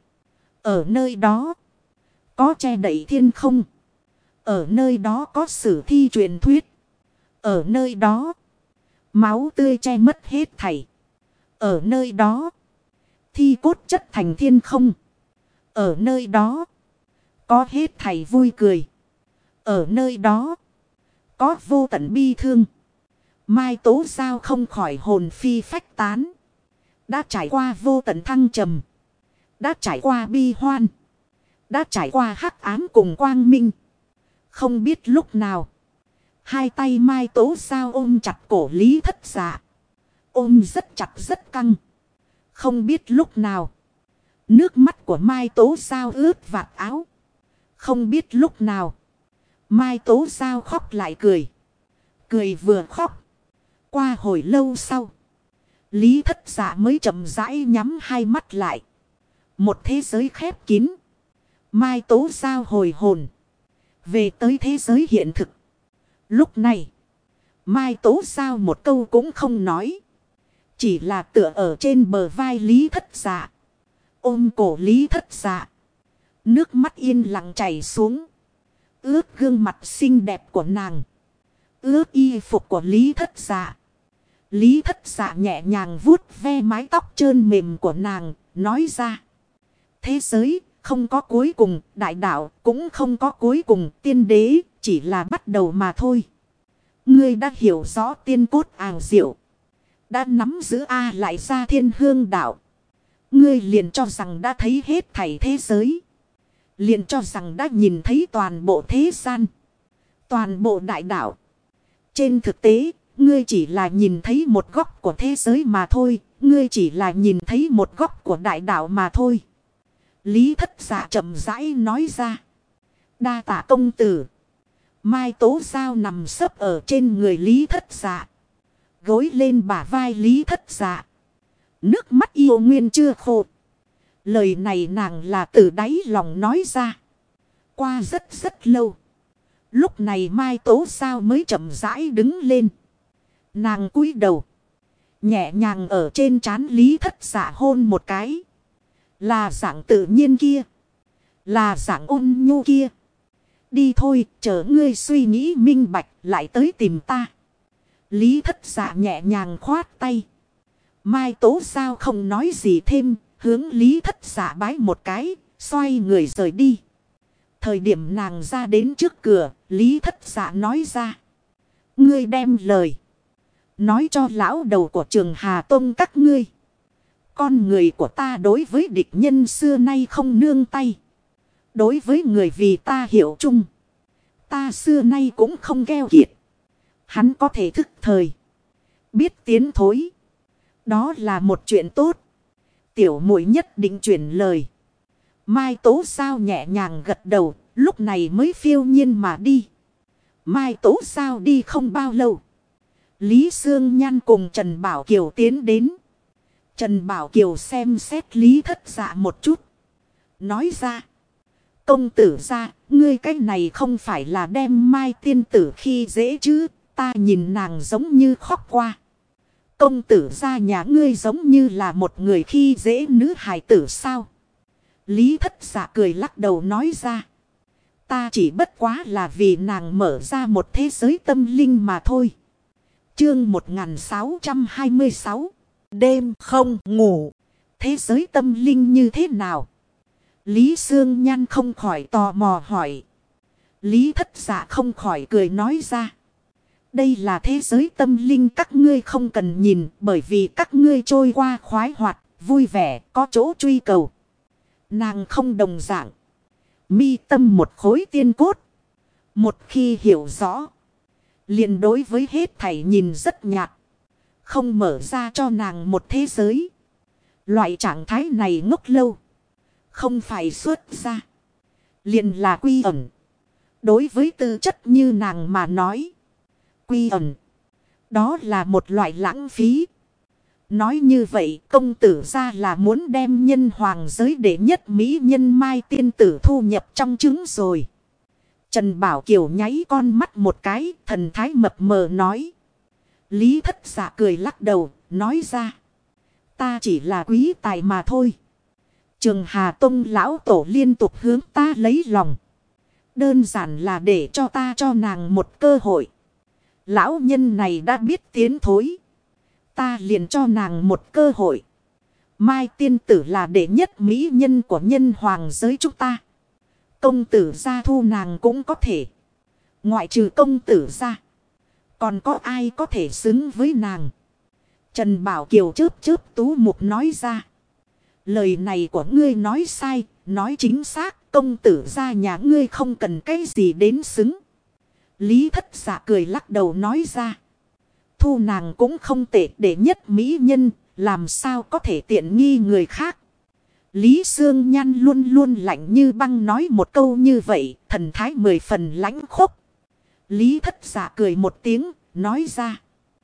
Ở nơi đó, có che đậy thiên không. Ở nơi đó có sử thi truyền thuyết. Ở nơi đó, máu tươi che mất hết thảy. Ở nơi đó, thi cốt chất thành thiên không. Ở nơi đó, có hết thảy vui cười. Ở nơi đó, có vô tận bi thương. Mai Tố Giao không khỏi hồn phi phách tán. Đã trải qua vô tận thăng trầm. Đã trải qua bi hoan. Đã trải qua hắc ám cùng quang minh. Không biết lúc nào, hai tay Mai Tố Giao ôm chặt cổ Lý Thất Dạ. Ôm rất chặt rất căng. Không biết lúc nào, nước mắt của Mai Tố Giao ướt vạt áo. Không biết lúc nào, Mai Tố Giao khóc lại cười. Cười vừa khóc. Qua hồi lâu sau, Lý Thất Dạ mới chậm rãi nhắm hai mắt lại. Một thế giới khép kín. Mai Tố Giao hồi hồn. Về tới thế giới hiện thực. Lúc này, Mai Tố Giao một câu cũng không nói. Chỉ là tựa ở trên bờ vai Lý Thất Dạ. Ôm cổ Lý Thất Dạ. Nước mắt yên lặng chảy xuống. Ướt gương mặt xinh đẹp của nàng. Ướt y phục của Lý Thất Dạ. Lý Thất Dạ nhẹ nhàng vuốt ve mái tóc trơn mềm của nàng. Nói ra. Thế giới không có cuối cùng. Đại đạo cũng không có cuối cùng. Tiên đế chỉ là bắt đầu mà thôi. Ngươi đã hiểu rõ tiên cốt ảo diệu. Đã nắm giữ A lại ra thiên hương đạo. Ngươi liền cho rằng đã thấy hết thảy thế giới. Liền cho rằng đã nhìn thấy toàn bộ thế gian. Toàn bộ đại đạo. Trên thực tế, ngươi chỉ là nhìn thấy một góc của thế giới mà thôi. Ngươi chỉ là nhìn thấy một góc của đại đạo mà thôi. Lý Thất Dạ chậm rãi nói ra. Đa tạ công tử. Mai Tố Giao nằm sấp ở trên người Lý Thất Dạ. Gối lên bả vai Lý Thất Dạ. Nước mắt yêu nguyên chưa khô. Lời này nàng là từ đáy lòng nói ra. Qua rất rất lâu. Lúc này Mai Tố Giao mới chậm rãi đứng lên. Nàng cúi đầu. Nhẹ nhàng ở trên trán Lý Thất Dạ hôn một cái. Là dạng tự nhiên kia. Là dạng ôn nhu kia. Đi thôi, chờ ngươi suy nghĩ minh bạch lại tới tìm ta. Lý Thất Dạ nhẹ nhàng khoát tay. Mai Tố Giao không nói gì thêm, hướng Lý Thất Dạ bái một cái, xoay người rời đi. Thời điểm nàng ra đến trước cửa, Lý Thất Dạ nói ra. Ngươi đem lời nói cho lão đầu của Trường Hà Tông các ngươi. Con người của ta đối với địch nhân xưa nay không nương tay. Đối với người vì ta hiểu chung. Ta xưa nay cũng không keo kiệt. Hắn có thể thức thời. Biết tiến thối. Đó là một chuyện tốt. Tiểu muội nhất định chuyển lời. Mai Tố Giao nhẹ nhàng gật đầu. Lúc này mới phiêu nhiên mà đi. Mai Tố Giao đi không bao lâu. Lý Sương Nhan cùng Trần Bảo Kiều tiến đến. Trần Bảo Kiều xem xét Lý Thất Dạ một chút. Nói ra. Công tử ra, ngươi cái này không phải là đem Mai tiên tử khi dễ chứ. Ta nhìn nàng giống như khóc qua. Công tử ra nhà ngươi giống như là một người khi dễ nữ hài tử sao. Lý Thất Dạ cười lắc đầu nói ra. Ta chỉ bất quá là vì nàng mở ra một thế giới tâm linh mà thôi. Chương 1626. Đêm không ngủ. Thế giới tâm linh như thế nào? Lý Sương Nhan không khỏi tò mò hỏi. Lý Thất Dạ không khỏi cười nói ra. Đây là thế giới tâm linh các ngươi không cần nhìn. Bởi vì các ngươi trôi qua khoái hoạt, vui vẻ, có chỗ truy cầu. Nàng không đồng dạng. Mi tâm một khối tiên cốt. Một khi hiểu rõ. Liền đối với hết thảy nhìn rất nhạt. Không mở ra cho nàng một thế giới. Loại trạng thái này ngốc lâu. Không phải xuất ra. Liền là quy ẩn. Đối với tư chất như nàng mà nói. Quy ẩn. Đó là một loại lãng phí. Nói như vậy công tử ra là muốn đem nhân hoàng giới đệ nhất mỹ nhân Mai tiên tử thu nhập trong trứng rồi. Trần Bảo Kiều nháy con mắt một cái, thần thái mập mờ nói. Lý Thất Dạ cười lắc đầu, nói ra. Ta chỉ là quý tài mà thôi. Trường Hà Tông lão tổ liên tục hướng ta lấy lòng. Đơn giản là để cho ta cho nàng một cơ hội. Lão nhân này đã biết tiến thối. Ta liền cho nàng một cơ hội. Mai tiên tử là đệ nhất mỹ nhân của nhân hoàng giới chúng ta. Công tử gia thu nàng cũng có thể. Ngoại trừ công tử gia. Còn có ai có thể xứng với nàng? Trần Bảo Kiều chớp chớp tú mục nói ra. Lời này của ngươi nói sai, nói chính xác. Công tử gia nhà ngươi không cần cái gì đến xứng. Lý Thất Dạ cười lắc đầu nói ra. Thu nàng cũng không tệ để nhất mỹ nhân, làm sao có thể tiện nghi người khác. Lý Sương Nhan luôn luôn lạnh như băng nói một câu như vậy, thần thái 10 phần lãnh khốc. Lý Thất Dạ cười một tiếng, nói ra.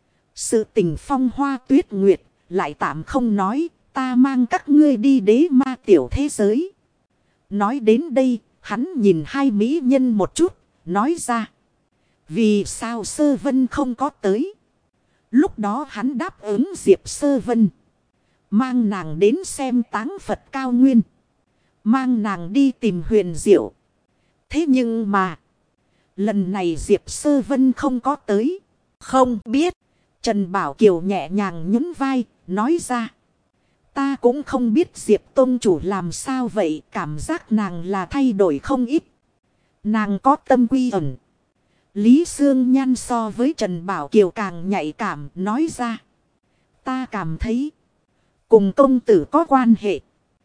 Sự tình phong hoa tuyết nguyệt, lại tạm không nói, ta mang các ngươi đi đế ma tiểu thế giới. Nói đến đây, hắn nhìn hai mỹ nhân một chút, nói ra. Vì sao Sơ Vân không có tới? Lúc đó hắn đáp ứng Diệp Sơ Vân. Mang nàng đến xem táng Phật cao nguyên. Mang nàng đi tìm huyền diệu. Thế nhưng mà. Lần này Diệp Sơ Vân không có tới. Không biết. Trần Bảo Kiều nhẹ nhàng nhún vai. Nói ra. Ta cũng không biết Diệp Tông Chủ làm sao vậy. Cảm giác nàng là thay đổi không ít. Nàng có tâm quy ẩn. Lý Sương Nhan so với Trần Bảo Kiều càng nhạy cảm nói ra. Ta cảm thấy. Cùng công tử có quan hệ.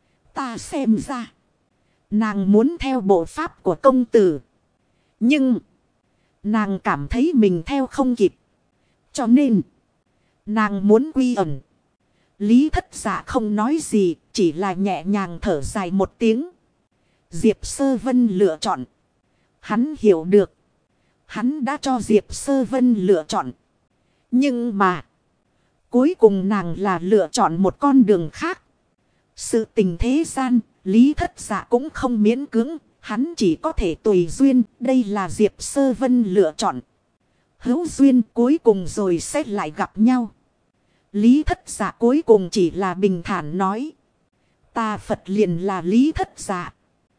Ta xem ra. Nàng muốn theo bộ pháp của công tử. Nhưng. Nàng cảm thấy mình theo không kịp. Cho nên, nàng muốn quy ẩn. Lý Thất Dạ không nói gì, chỉ là nhẹ nhàng thở dài một tiếng. Diệp Sơ Vân lựa chọn. Hắn hiểu được. Hắn đã cho Diệp Sơ Vân lựa chọn. Nhưng mà, cuối cùng nàng là lựa chọn một con đường khác. Sự tình thế gian, Lý Thất Dạ cũng không miễn cưỡng. Hắn chỉ có thể tùy duyên. Đây là Diệp Sơ Vân lựa chọn. Hữu duyên cuối cùng rồi sẽ lại gặp nhau. Lý Thất Dạ cuối cùng chỉ là bình thản nói. Ta Phật liền là Lý Thất Dạ.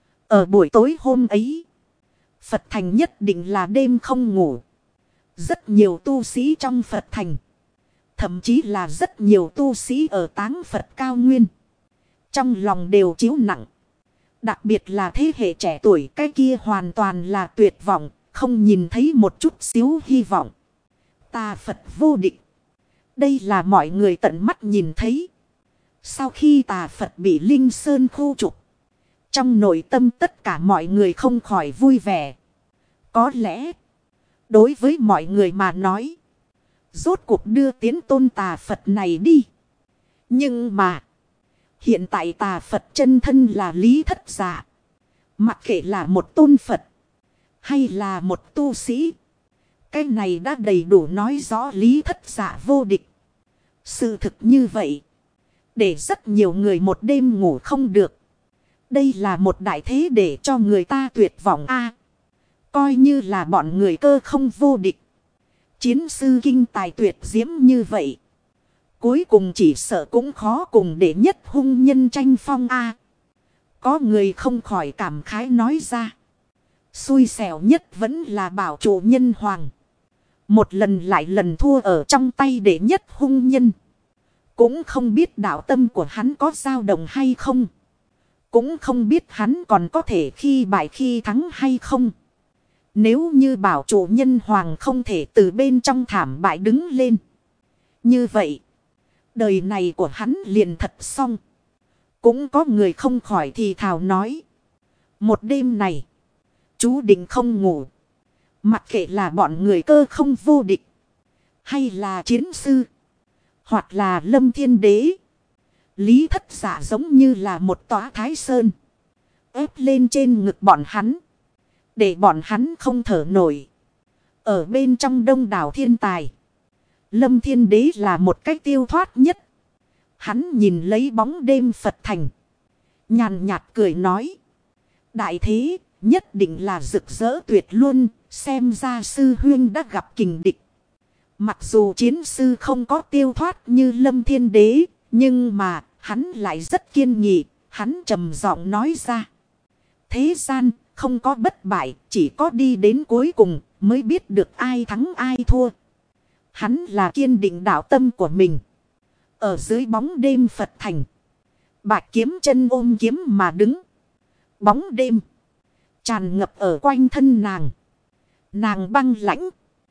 Ở buổi tối hôm ấy, Phật thành nhất định là đêm không ngủ. Rất nhiều tu sĩ trong Phật thành. Thậm chí là rất nhiều tu sĩ ở táng Phật cao nguyên. Trong lòng đều chiếu nặng. Đặc biệt là thế hệ trẻ tuổi, cái kia hoàn toàn là tuyệt vọng. Không nhìn thấy một chút xíu hy vọng. Ta Phật vô địch. Đây là mọi người tận mắt nhìn thấy. Sau khi tà Phật bị Linh Sơn khu trục, trong nội tâm tất cả mọi người không khỏi vui vẻ. Có lẽ, đối với mọi người mà nói, rốt cuộc đưa tiến tôn tà Phật này đi. Nhưng mà, hiện tại tà Phật chân thân là Lý Thất Dạ. Mặc kệ là một tôn Phật, hay là một tu sĩ, cái này đã đầy đủ nói rõ Lý Thất Dạ vô địch. Sự thực như vậy, để rất nhiều người một đêm ngủ không được. Đây là một đại thế để cho người ta tuyệt vọng a. Coi như là bọn người cơ không vô địch. Chiến sư kinh tài tuyệt diễm như vậy, cuối cùng chỉ sợ cũng khó cùng để nhất hung nhân tranh phong a. Có người không khỏi cảm khái nói ra. Xui xẻo nhất vẫn là bảo chủ nhân hoàng. Một lần lại lần thua ở trong tay để nhất hung nhân. Cũng không biết đạo tâm của hắn có dao động hay không. Cũng không biết hắn còn có thể khi bại khi thắng hay không. Nếu như bảo chủ nhân hoàng không thể từ bên trong thảm bại đứng lên. Như vậy, đời này của hắn liền thật xong. Cũng có người không khỏi thì thào nói. Một đêm này, chú định không ngủ. Mặc kệ là bọn người cơ không vô địch, hay là chiến sư, hoặc là Lâm Thiên Đế. Lý Thất Dạ giống như là một tòa Thái Sơn, ép lên trên ngực bọn hắn, để bọn hắn không thở nổi. Ở bên trong đông đảo thiên tài, Lâm Thiên Đế là một cách tiêu thoát nhất. Hắn nhìn lấy bóng đêm Phật thành, nhàn nhạt cười nói. Đại thế nhất định là rực rỡ tuyệt luôn. Xem ra sư huyên đã gặp kình địch. Mặc dù chiến sư không có tiêu thoát như Lâm Thiên Đế, nhưng mà hắn lại rất kiên nghị. Hắn trầm giọng nói ra. Thế gian không có bất bại, chỉ có đi đến cuối cùng mới biết được ai thắng ai thua. Hắn là kiên định đạo tâm của mình. Ở dưới bóng đêm Phật thành, Bạch Kiếm Chân ôm kiếm mà đứng. Bóng đêm tràn ngập ở quanh thân nàng. Nàng băng lãnh,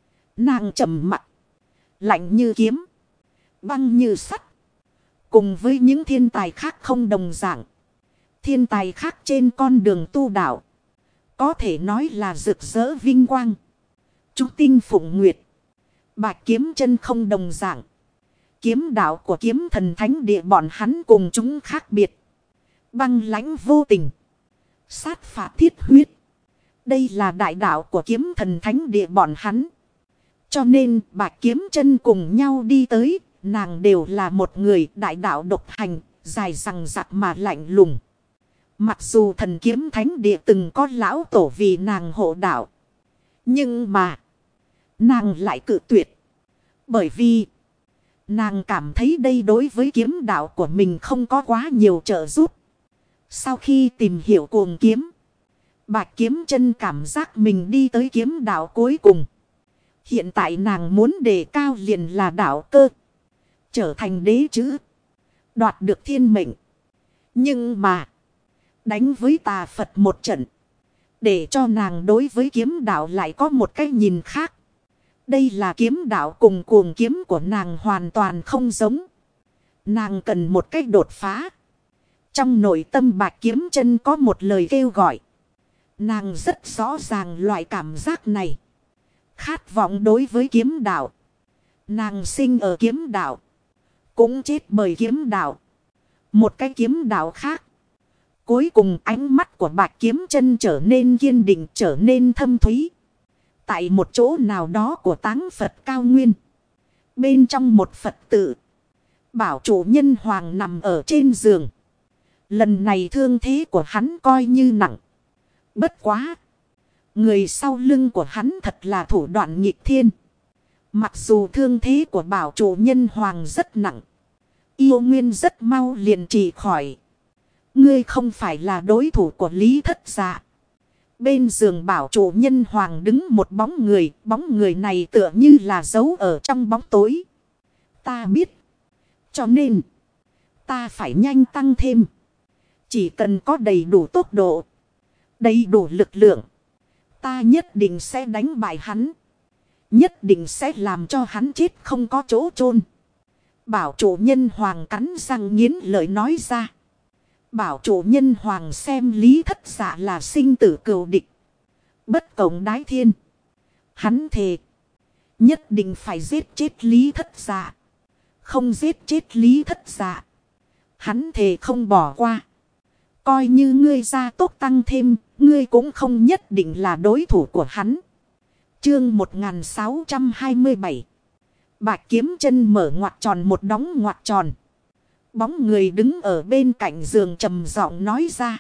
nàng trầm mặc, lạnh như kiếm, băng như sắt. Cùng với những thiên tài khác không đồng dạng. Thiên tài khác trên con đường tu đạo, có thể nói là rực rỡ vinh quang, chú tinh phụng nguyệt. Bạch Kiếm Chân không đồng dạng. Kiếm đạo của Kiếm Thần Thánh Địa bọn hắn cùng chúng khác biệt. Băng lãnh vô tình, sát phạt thiết huyết. Đây là đại đạo của Kiếm Thần Thánh Địa bọn hắn. Cho nên Bạch Kiếm Chân cùng nhau đi tới, nàng đều là một người đại đạo độc hành, dài rằng rạc mà lạnh lùng. Mặc dù Thần Kiếm Thánh Địa từng có lão tổ vì nàng hộ đạo, nhưng mà nàng lại cự tuyệt. Bởi vì nàng cảm thấy đây đối với kiếm đạo của mình không có quá nhiều trợ giúp. Sau khi tìm hiểu cuồng kiếm, Bạch Kiếm Chân cảm giác mình đi tới kiếm đạo cuối cùng. Hiện tại nàng muốn đề cao liền là đạo cơ, trở thành đế chữ, đoạt được thiên mệnh. Nhưng mà đánh với tà Phật một trận, để cho nàng đối với kiếm đạo lại có một cái nhìn khác. Đây là kiếm đạo cùng cuồng kiếm của nàng hoàn toàn không giống. Nàng cần một cách đột phá. Trong nội tâm Bạch Kiếm Chân có một lời kêu gọi. Nàng rất rõ ràng loại cảm giác này. Khát vọng đối với kiếm đạo. Nàng sinh ở kiếm đạo. Cũng chết bởi kiếm đạo. Một cái kiếm đạo khác. Cuối cùng ánh mắt của Bạch Kiếm Chân trở nên kiên định, trở nên thâm thúy. Tại một chỗ nào đó của táng Phật cao nguyên. Bên trong một Phật tự. Bảo chủ Nhân Hoàng nằm ở trên giường. Lần này thương thế của hắn coi như nặng. Bất quá. Người sau lưng của hắn thật là thủ đoạn nghịch thiên. Mặc dù thương thế của bảo chủ Nhân Hoàng rất nặng. Yêu nguyên rất mau liền trị khỏi. Ngươi không phải là đối thủ của Lý Thất Dạ. Bên giường bảo chủ Nhân Hoàng đứng một bóng người. Bóng người này tựa như là giấu ở trong bóng tối. Ta biết. Cho nên. Ta phải nhanh tăng thêm. Chỉ cần có đầy đủ tốc độ. Đầy đủ lực lượng. Ta nhất định sẽ đánh bại hắn. Nhất định sẽ làm cho hắn chết không có chỗ chôn. Bảo chủ Nhân Hoàng cắn răng nghiến lợi nói ra. Bảo chủ Nhân Hoàng xem Lý Thất Dạ là sinh tử cừu địch. Bất cộng đái thiên. Hắn thề. Nhất định phải giết chết Lý Thất Dạ. Không giết chết Lý Thất Dạ. Hắn thề không bỏ qua. Coi như ngươi gia tốc tăng thêm. Ngươi cũng không nhất định là đối thủ của hắn. Chương 1627. Bạch Kiếm Chân mở ngoặc tròn một đóng ngoặc tròn. Bóng người đứng ở bên cạnh giường trầm giọng nói ra.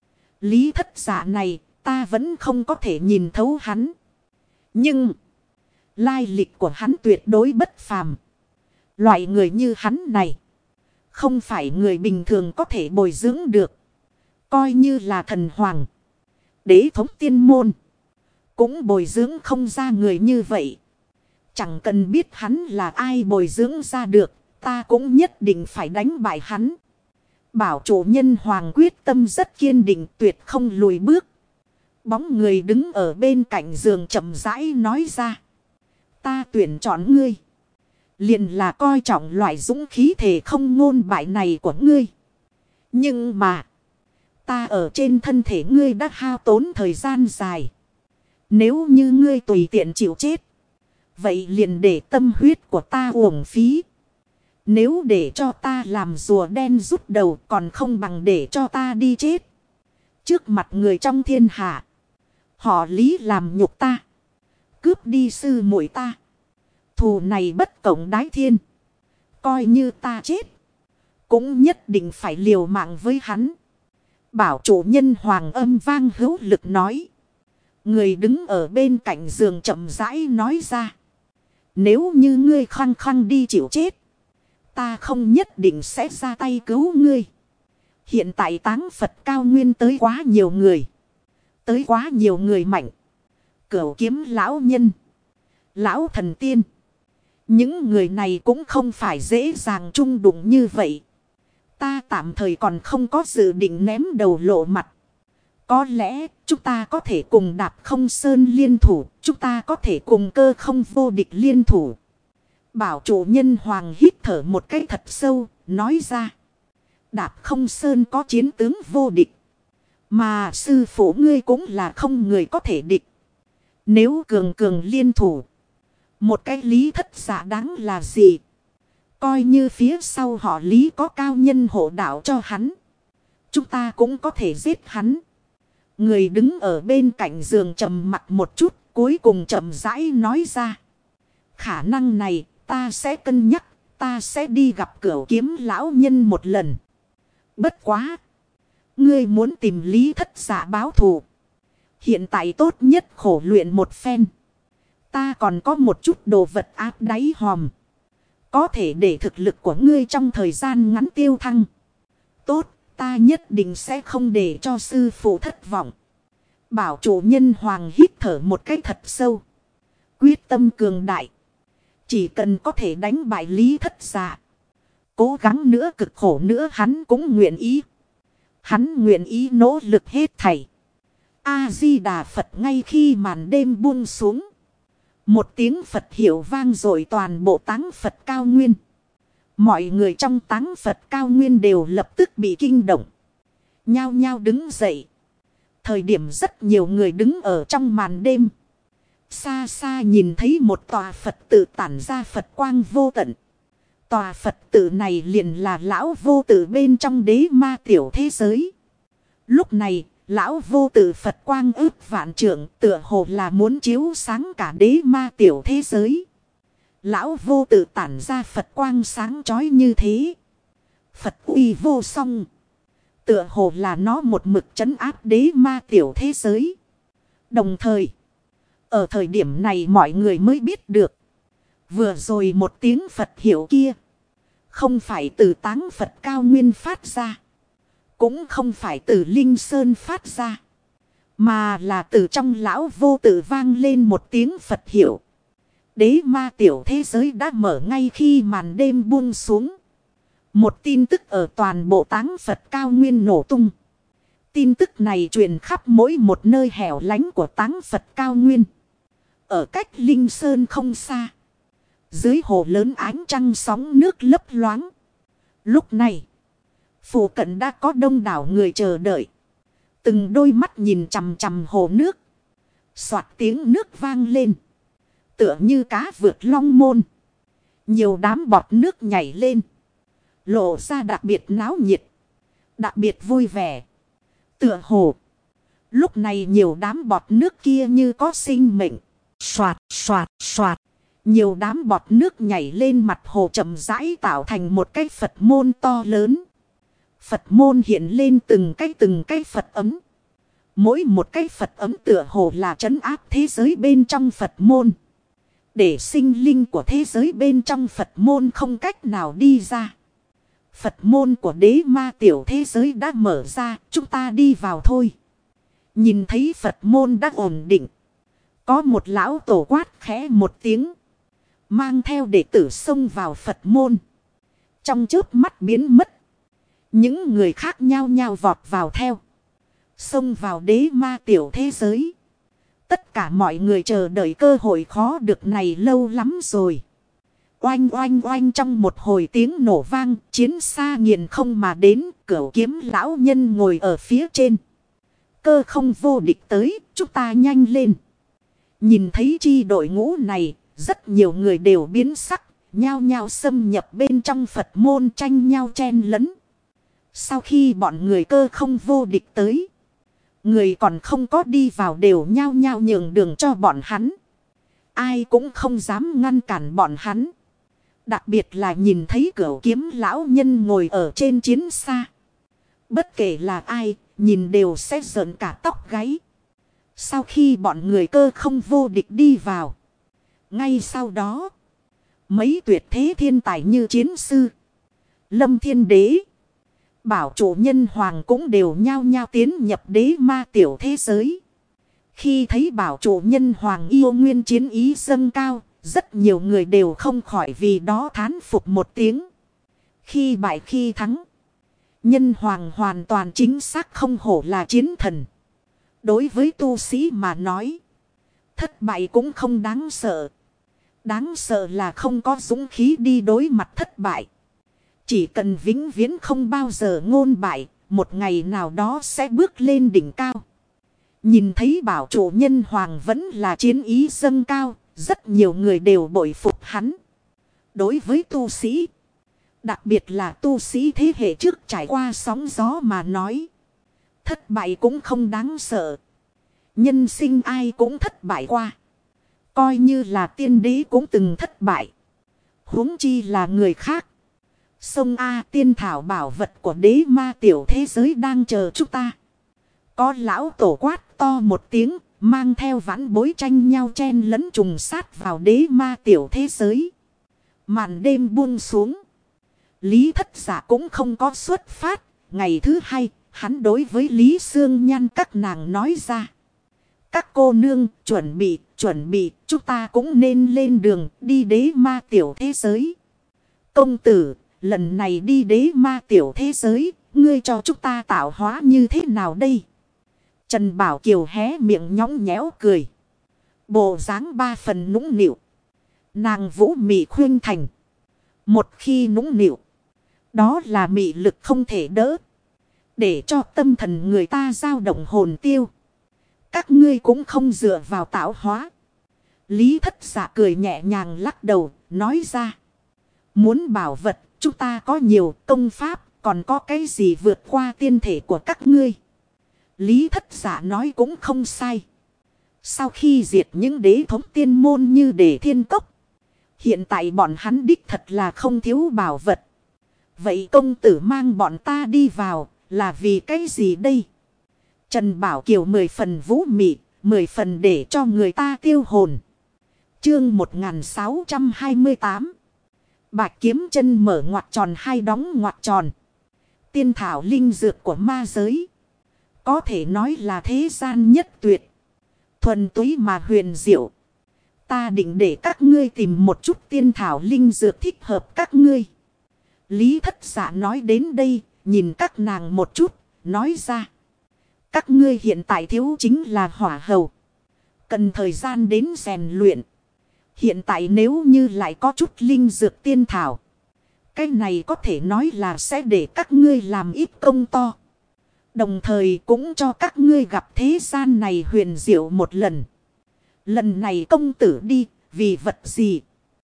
Lý Thất Dạ này ta vẫn không có thể nhìn thấu hắn. Nhưng lai lịch của hắn tuyệt đối bất phàm. Loại người như hắn này không phải người bình thường có thể bồi dưỡng được. Coi như là thần hoàng, đế thống tiên môn cũng bồi dưỡng không ra người như vậy. Chẳng cần biết hắn là ai bồi dưỡng ra được. Ta cũng nhất định phải đánh bại hắn. Bảo chủ Nhân Hoàng quyết tâm rất kiên định, tuyệt không lùi bước. Bóng người đứng ở bên cạnh giường chậm rãi nói ra. Ta tuyển chọn ngươi. Liền là coi trọng loại dũng khí thể không ngôn bại này của ngươi. Nhưng mà. Ta ở trên thân thể ngươi đã hao tốn thời gian dài. Nếu như ngươi tùy tiện chịu chết. Vậy liền để tâm huyết của ta uổng phí. Nếu để cho ta làm rùa đen rút đầu còn không bằng để cho ta đi chết. Trước mặt người trong thiên hạ. Họ Lý làm nhục ta. Cướp đi sư muội ta. Thù này bất cộng đái thiên. Coi như ta chết. Cũng nhất định phải liều mạng với hắn. Bảo chủ Nhân Hoàng âm vang hữu lực nói. Người đứng ở bên cạnh giường chậm rãi nói ra. Nếu như ngươi khăng khăng đi chịu chết. Ta không nhất định sẽ ra tay cứu ngươi. Hiện tại táng Phật cao nguyên tới quá nhiều người. Tới quá nhiều người mạnh. Cửu kiếm lão nhân. Lão thần tiên. Những người này cũng không phải dễ dàng chung đụng như vậy. Ta tạm thời còn không có dự định ném đầu lộ mặt. Có lẽ chúng ta có thể cùng Đạp Không Sơn liên thủ. Chúng ta có thể cùng Cơ Không vô địch liên thủ. Bảo chủ Nhân Hoàng hít thở một cái thật sâu, nói ra. Đạp Không Sơn có chiến tướng vô địch. Mà sư phụ ngươi cũng là không người có thể địch. Nếu cường cường liên thủ. Một cái Lý Thất Dạ đáng là gì? Coi như phía sau họ Lý có cao nhân hộ đạo cho hắn. Chúng ta cũng có thể giết hắn. Người đứng ở bên cạnh giường trầm mặt một chút. Cuối cùng chậm rãi nói ra. Khả năng này ta sẽ cân nhắc. Ta sẽ đi gặp Cửu kiếm lão nhân một lần. Bất quá. Ngươi muốn tìm Lý Thất Dạ báo thù. Hiện tại tốt nhất khổ luyện một phen. Ta còn có một chút đồ vật áp đáy hòm. Có thể để thực lực của ngươi trong thời gian ngắn tiêu thăng. Tốt, ta nhất định sẽ không để cho sư phụ thất vọng. Bảo chủ Nhân Hoàng hít thở một cái thật sâu. Quyết tâm cường đại. Chỉ cần có thể đánh bại Lý Thất Dạ. Cố gắng nữa cực khổ nữa hắn cũng nguyện ý. Hắn nguyện ý nỗ lực hết thảy. A-di-đà Phật ngay khi màn đêm buông xuống. Một tiếng Phật hiệu vang dội toàn bộ táng Phật cao nguyên. Mọi người trong táng Phật cao nguyên đều lập tức bị kinh động. Nhao nhao đứng dậy. Thời điểm rất nhiều người đứng ở trong màn đêm. Xa xa nhìn thấy một tòa Phật tự tản ra Phật quang vô tận. Tòa Phật tự này liền là lão vô tự bên trong đế ma tiểu thế giới. Lúc này, lão vô tự Phật quang ước vạn trượng tựa hồ là muốn chiếu sáng cả đế ma tiểu thế giới. Lão vô tự tản ra Phật quang sáng chói như thế. Phật uy vô song. Tựa hồ là nó một mực trấn áp đế ma tiểu thế giới. Đồng thời, ở thời điểm này mọi người mới biết được. Vừa rồi một tiếng Phật hiệu kia. Không phải từ táng Phật cao nguyên phát ra. Cũng không phải từ Linh Sơn phát ra. Mà là từ trong lão vô tự vang lên một tiếng Phật hiệu. Đế ma tiểu thế giới đã mở ngay khi màn đêm buông xuống. Một tin tức ở toàn bộ táng Phật cao nguyên nổ tung. Tin tức này truyền khắp mỗi một nơi hẻo lánh của táng Phật cao nguyên. Ở cách Linh Sơn không xa. Dưới hồ lớn ánh trăng sóng nước lấp loáng. Lúc này, phụ cận đã có đông đảo người chờ đợi. Từng đôi mắt nhìn chằm chằm hồ nước. Soạt tiếng nước vang lên. Tựa như cá vượt long môn. Nhiều đám bọt nước nhảy lên. Lộ ra đặc biệt náo nhiệt. Đặc biệt vui vẻ. Tựa hồ. Lúc này nhiều đám bọt nước kia như có sinh mệnh. Soạt soạt soạt. Nhiều đám bọt nước nhảy lên mặt hồ chậm rãi tạo thành một cái Phật môn to lớn. Phật môn hiện lên từng cái Phật ấm. Mỗi một cái Phật ấm tựa hồ là trấn áp thế giới bên trong Phật môn. Để sinh linh của thế giới bên trong Phật môn không cách nào đi ra. Phật môn của đế ma tiểu thế giới đã mở ra, chúng ta đi vào thôi. Nhìn thấy Phật môn đã ổn định. Có một lão tổ quát khẽ một tiếng. Mang theo đệ tử xông vào Phật môn. Trong chớp mắt biến mất. Những người khác nhao nhao vọt vào theo. Xông vào đế ma tiểu thế giới. Tất cả mọi người chờ đợi cơ hội khó được này lâu lắm rồi. Oanh oanh oanh trong một hồi tiếng nổ vang. Chiến xa nghiền không mà đến. Cửu kiếm lão nhân ngồi ở phía trên. Cơ không vô địch tới. Chúng ta nhanh lên. Nhìn thấy chi đội ngũ này. Rất nhiều người đều biến sắc. Nhao nhao xâm nhập bên trong Phật môn tranh nhau chen lấn. Sau khi bọn người cơ không vô địch tới. Người còn không có đi vào đều nhao nhao nhường đường cho bọn hắn. Ai cũng không dám ngăn cản bọn hắn. Đặc biệt là nhìn thấy Cửu kiếm lão nhân ngồi ở trên chiến xa. Bất kể là ai, nhìn đều sẽ rợn cả tóc gáy. Sau khi bọn người cơ không vô địch đi vào. Ngay sau đó, mấy tuyệt thế thiên tài như chiến sư, Lâm Thiên Đế, Bảo Chủ Nhân Hoàng cũng đều nhao nhao tiến nhập đế ma tiểu thế giới. Khi thấy Bảo Chủ Nhân Hoàng yêu nguyên chiến ý dâng cao, rất nhiều người đều không khỏi vì đó thán phục một tiếng. Khi bại khi thắng, Nhân Hoàng hoàn toàn chính xác không hổ là chiến thần. Đối với tu sĩ mà nói, thất bại cũng không đáng sợ. Đáng sợ là không có dũng khí đi đối mặt thất bại. Chỉ cần vĩnh viễn không bao giờ ngôn bại, một ngày nào đó sẽ bước lên đỉnh cao. Nhìn thấy Bảo Chủ Nhân Hoàng vẫn là chiến ý dâng cao, rất nhiều người đều bội phục hắn. Đối với tu sĩ, đặc biệt là tu sĩ thế hệ trước trải qua sóng gió mà nói, thất bại cũng không đáng sợ. Nhân sinh ai cũng thất bại qua. Coi như là tiên đế cũng từng thất bại. Huống chi là người khác. Sông A tiên thảo bảo vật của đế ma tiểu thế giới đang chờ chúng ta. Có lão tổ quát to một tiếng. Mang theo vãn bối tranh nhau chen lẫn trùng sát vào đế ma tiểu thế giới. Màn đêm buông xuống. Lý Thất Giả cũng không có xuất phát. Ngày thứ hai, hắn đối với Lý Sương Nhan các nàng nói ra. Các cô nương chuẩn bị, chúng ta cũng nên lên đường đi đế ma tiểu thế giới. Công tử, lần này đi đế ma tiểu thế giới, ngươi cho chúng ta tạo hóa như thế nào đây? Trần Bảo Kiều hé miệng nhõng nhẽo cười. Bộ dáng ba phần nũng nịu. Nàng vũ mị khuyên thành. Một khi nũng nịu, đó là mị lực không thể đỡ. Để cho tâm thần người ta dao động hồn tiêu. Các ngươi cũng không dựa vào tạo hóa. Lý Thất Dạ cười nhẹ nhàng lắc đầu, nói ra. Muốn bảo vật, chúng ta có nhiều công pháp, còn có cái gì vượt qua tiên thể của các ngươi. Lý Thất Dạ nói cũng không sai. Sau khi diệt những đế thống tiên môn như Đề Thiên Cốc, hiện tại bọn hắn đích thật là không thiếu bảo vật. Vậy công tử mang bọn ta đi vào là vì cái gì đây? Trần Bảo Kiều 10 phần vũ mị, 10 phần để cho người ta tiêu hồn. Chương 1628. Bạch kiếm chân mở ngoặc tròn hai đóng ngoặc tròn. Tiên thảo linh dược của ma giới, có thể nói là thế gian nhất tuyệt. Thuần túy mà huyền diệu. Ta định để các ngươi tìm một chút tiên thảo linh dược thích hợp các ngươi. Lý Thất Dạ nói đến đây, nhìn các nàng một chút, nói ra. Các ngươi hiện tại thiếu chính là hỏa hầu. Cần thời gian đến rèn luyện. Hiện tại nếu như lại có chút linh dược tiên thảo, cái này có thể nói là sẽ để các ngươi làm ít công to. Đồng thời cũng cho các ngươi gặp thế gian này huyền diệu một lần. Lần này công tử đi, vì vật gì?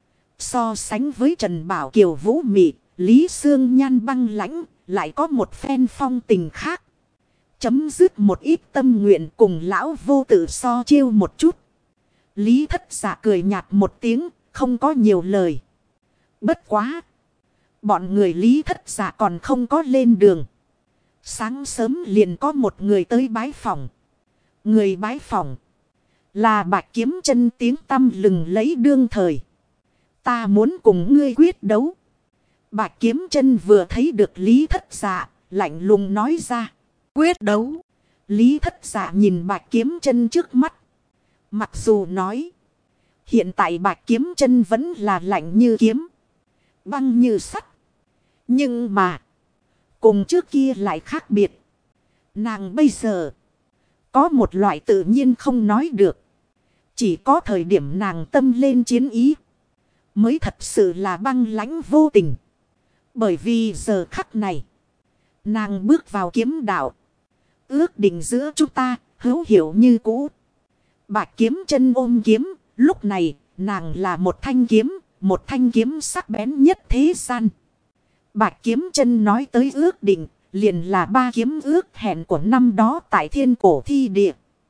So sánh với Trần Bảo Kiều vũ mị, Lý Sương Nhan băng lãnh, lại có một phen phong tình khác. Chấm dứt một ít tâm nguyện cùng lão vô tự so chiêu một chút. Lý Thất Dạ cười nhạt một tiếng, không có nhiều lời. Bất quá. Bọn người Lý Thất Dạ còn không có lên đường. Sáng sớm liền có một người tới bái phỏng. Người bái phỏng là Bạch Kiếm Chân tiếng tăm lừng lấy đương thời. Ta muốn cùng ngươi quyết đấu. Bạch Kiếm Chân vừa thấy được Lý Thất Dạ, lạnh lùng nói ra. Quyết đấu. Lý Thất Dạ nhìn Bạch Kiếm Chân trước mắt. Mặc dù nói, hiện tại Bạch Kiếm Chân vẫn là lạnh như kiếm, băng như sắt. Nhưng mà, cùng trước kia lại khác biệt. Nàng bây giờ, có một loại tự nhiên không nói được. Chỉ có thời điểm nàng tâm lên chiến ý, mới thật sự là băng lãnh vô tình. Bởi vì giờ khắc này, nàng bước vào kiếm đạo. Ước định giữa chúng ta, hữu hiệu như cũ. Bạch Kiếm Chân ôm kiếm, lúc này nàng là một thanh kiếm sắc bén nhất thế gian. Bạch Kiếm Chân nói tới ước định, liền là 3 kiếm ước hẹn của năm đó tại Thiên Cổ Thi Địa.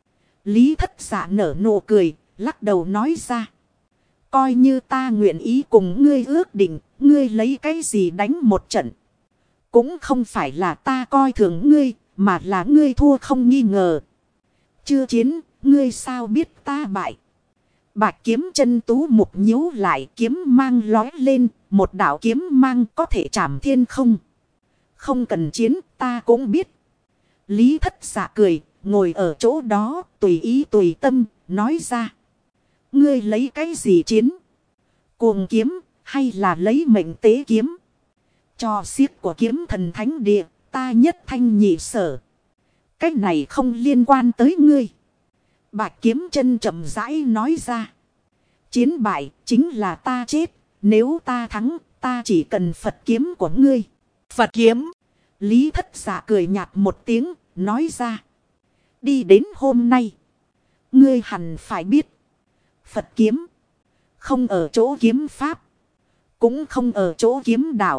Lý Thất Dạ nở nụ cười, lắc đầu nói ra. Coi như ta nguyện ý cùng ngươi ước định, ngươi lấy cái gì đánh một trận. Cũng không phải là ta coi thường ngươi, mà là ngươi thua không nghi ngờ. Chưa chiến, ngươi sao biết ta bại. Bạch Kiếm Chân tú mục nhíu lại, kiếm mang lói lên, một đạo kiếm mang có thể chạm thiên không. Không cần chiến, ta cũng biết. Lý Thất Dạ cười, ngồi ở chỗ đó, tùy ý tùy tâm, nói ra. Ngươi lấy cái gì chiến? Cuồng kiếm, hay là lấy mệnh tế kiếm? Cho xiết của kiếm thần thánh địa, ta nhất thanh nhị sở. Cái này không liên quan tới ngươi. Bạch Kiếm Chân chậm rãi nói ra. Chiến bại chính là ta chết. Nếu ta thắng, ta chỉ cần Phật kiếm của ngươi. Phật kiếm. Lý Thất Dạ cười nhạt một tiếng, nói ra. Đi đến hôm nay, ngươi hẳn phải biết. Phật kiếm không ở chỗ kiếm pháp, cũng không ở chỗ kiếm đạo,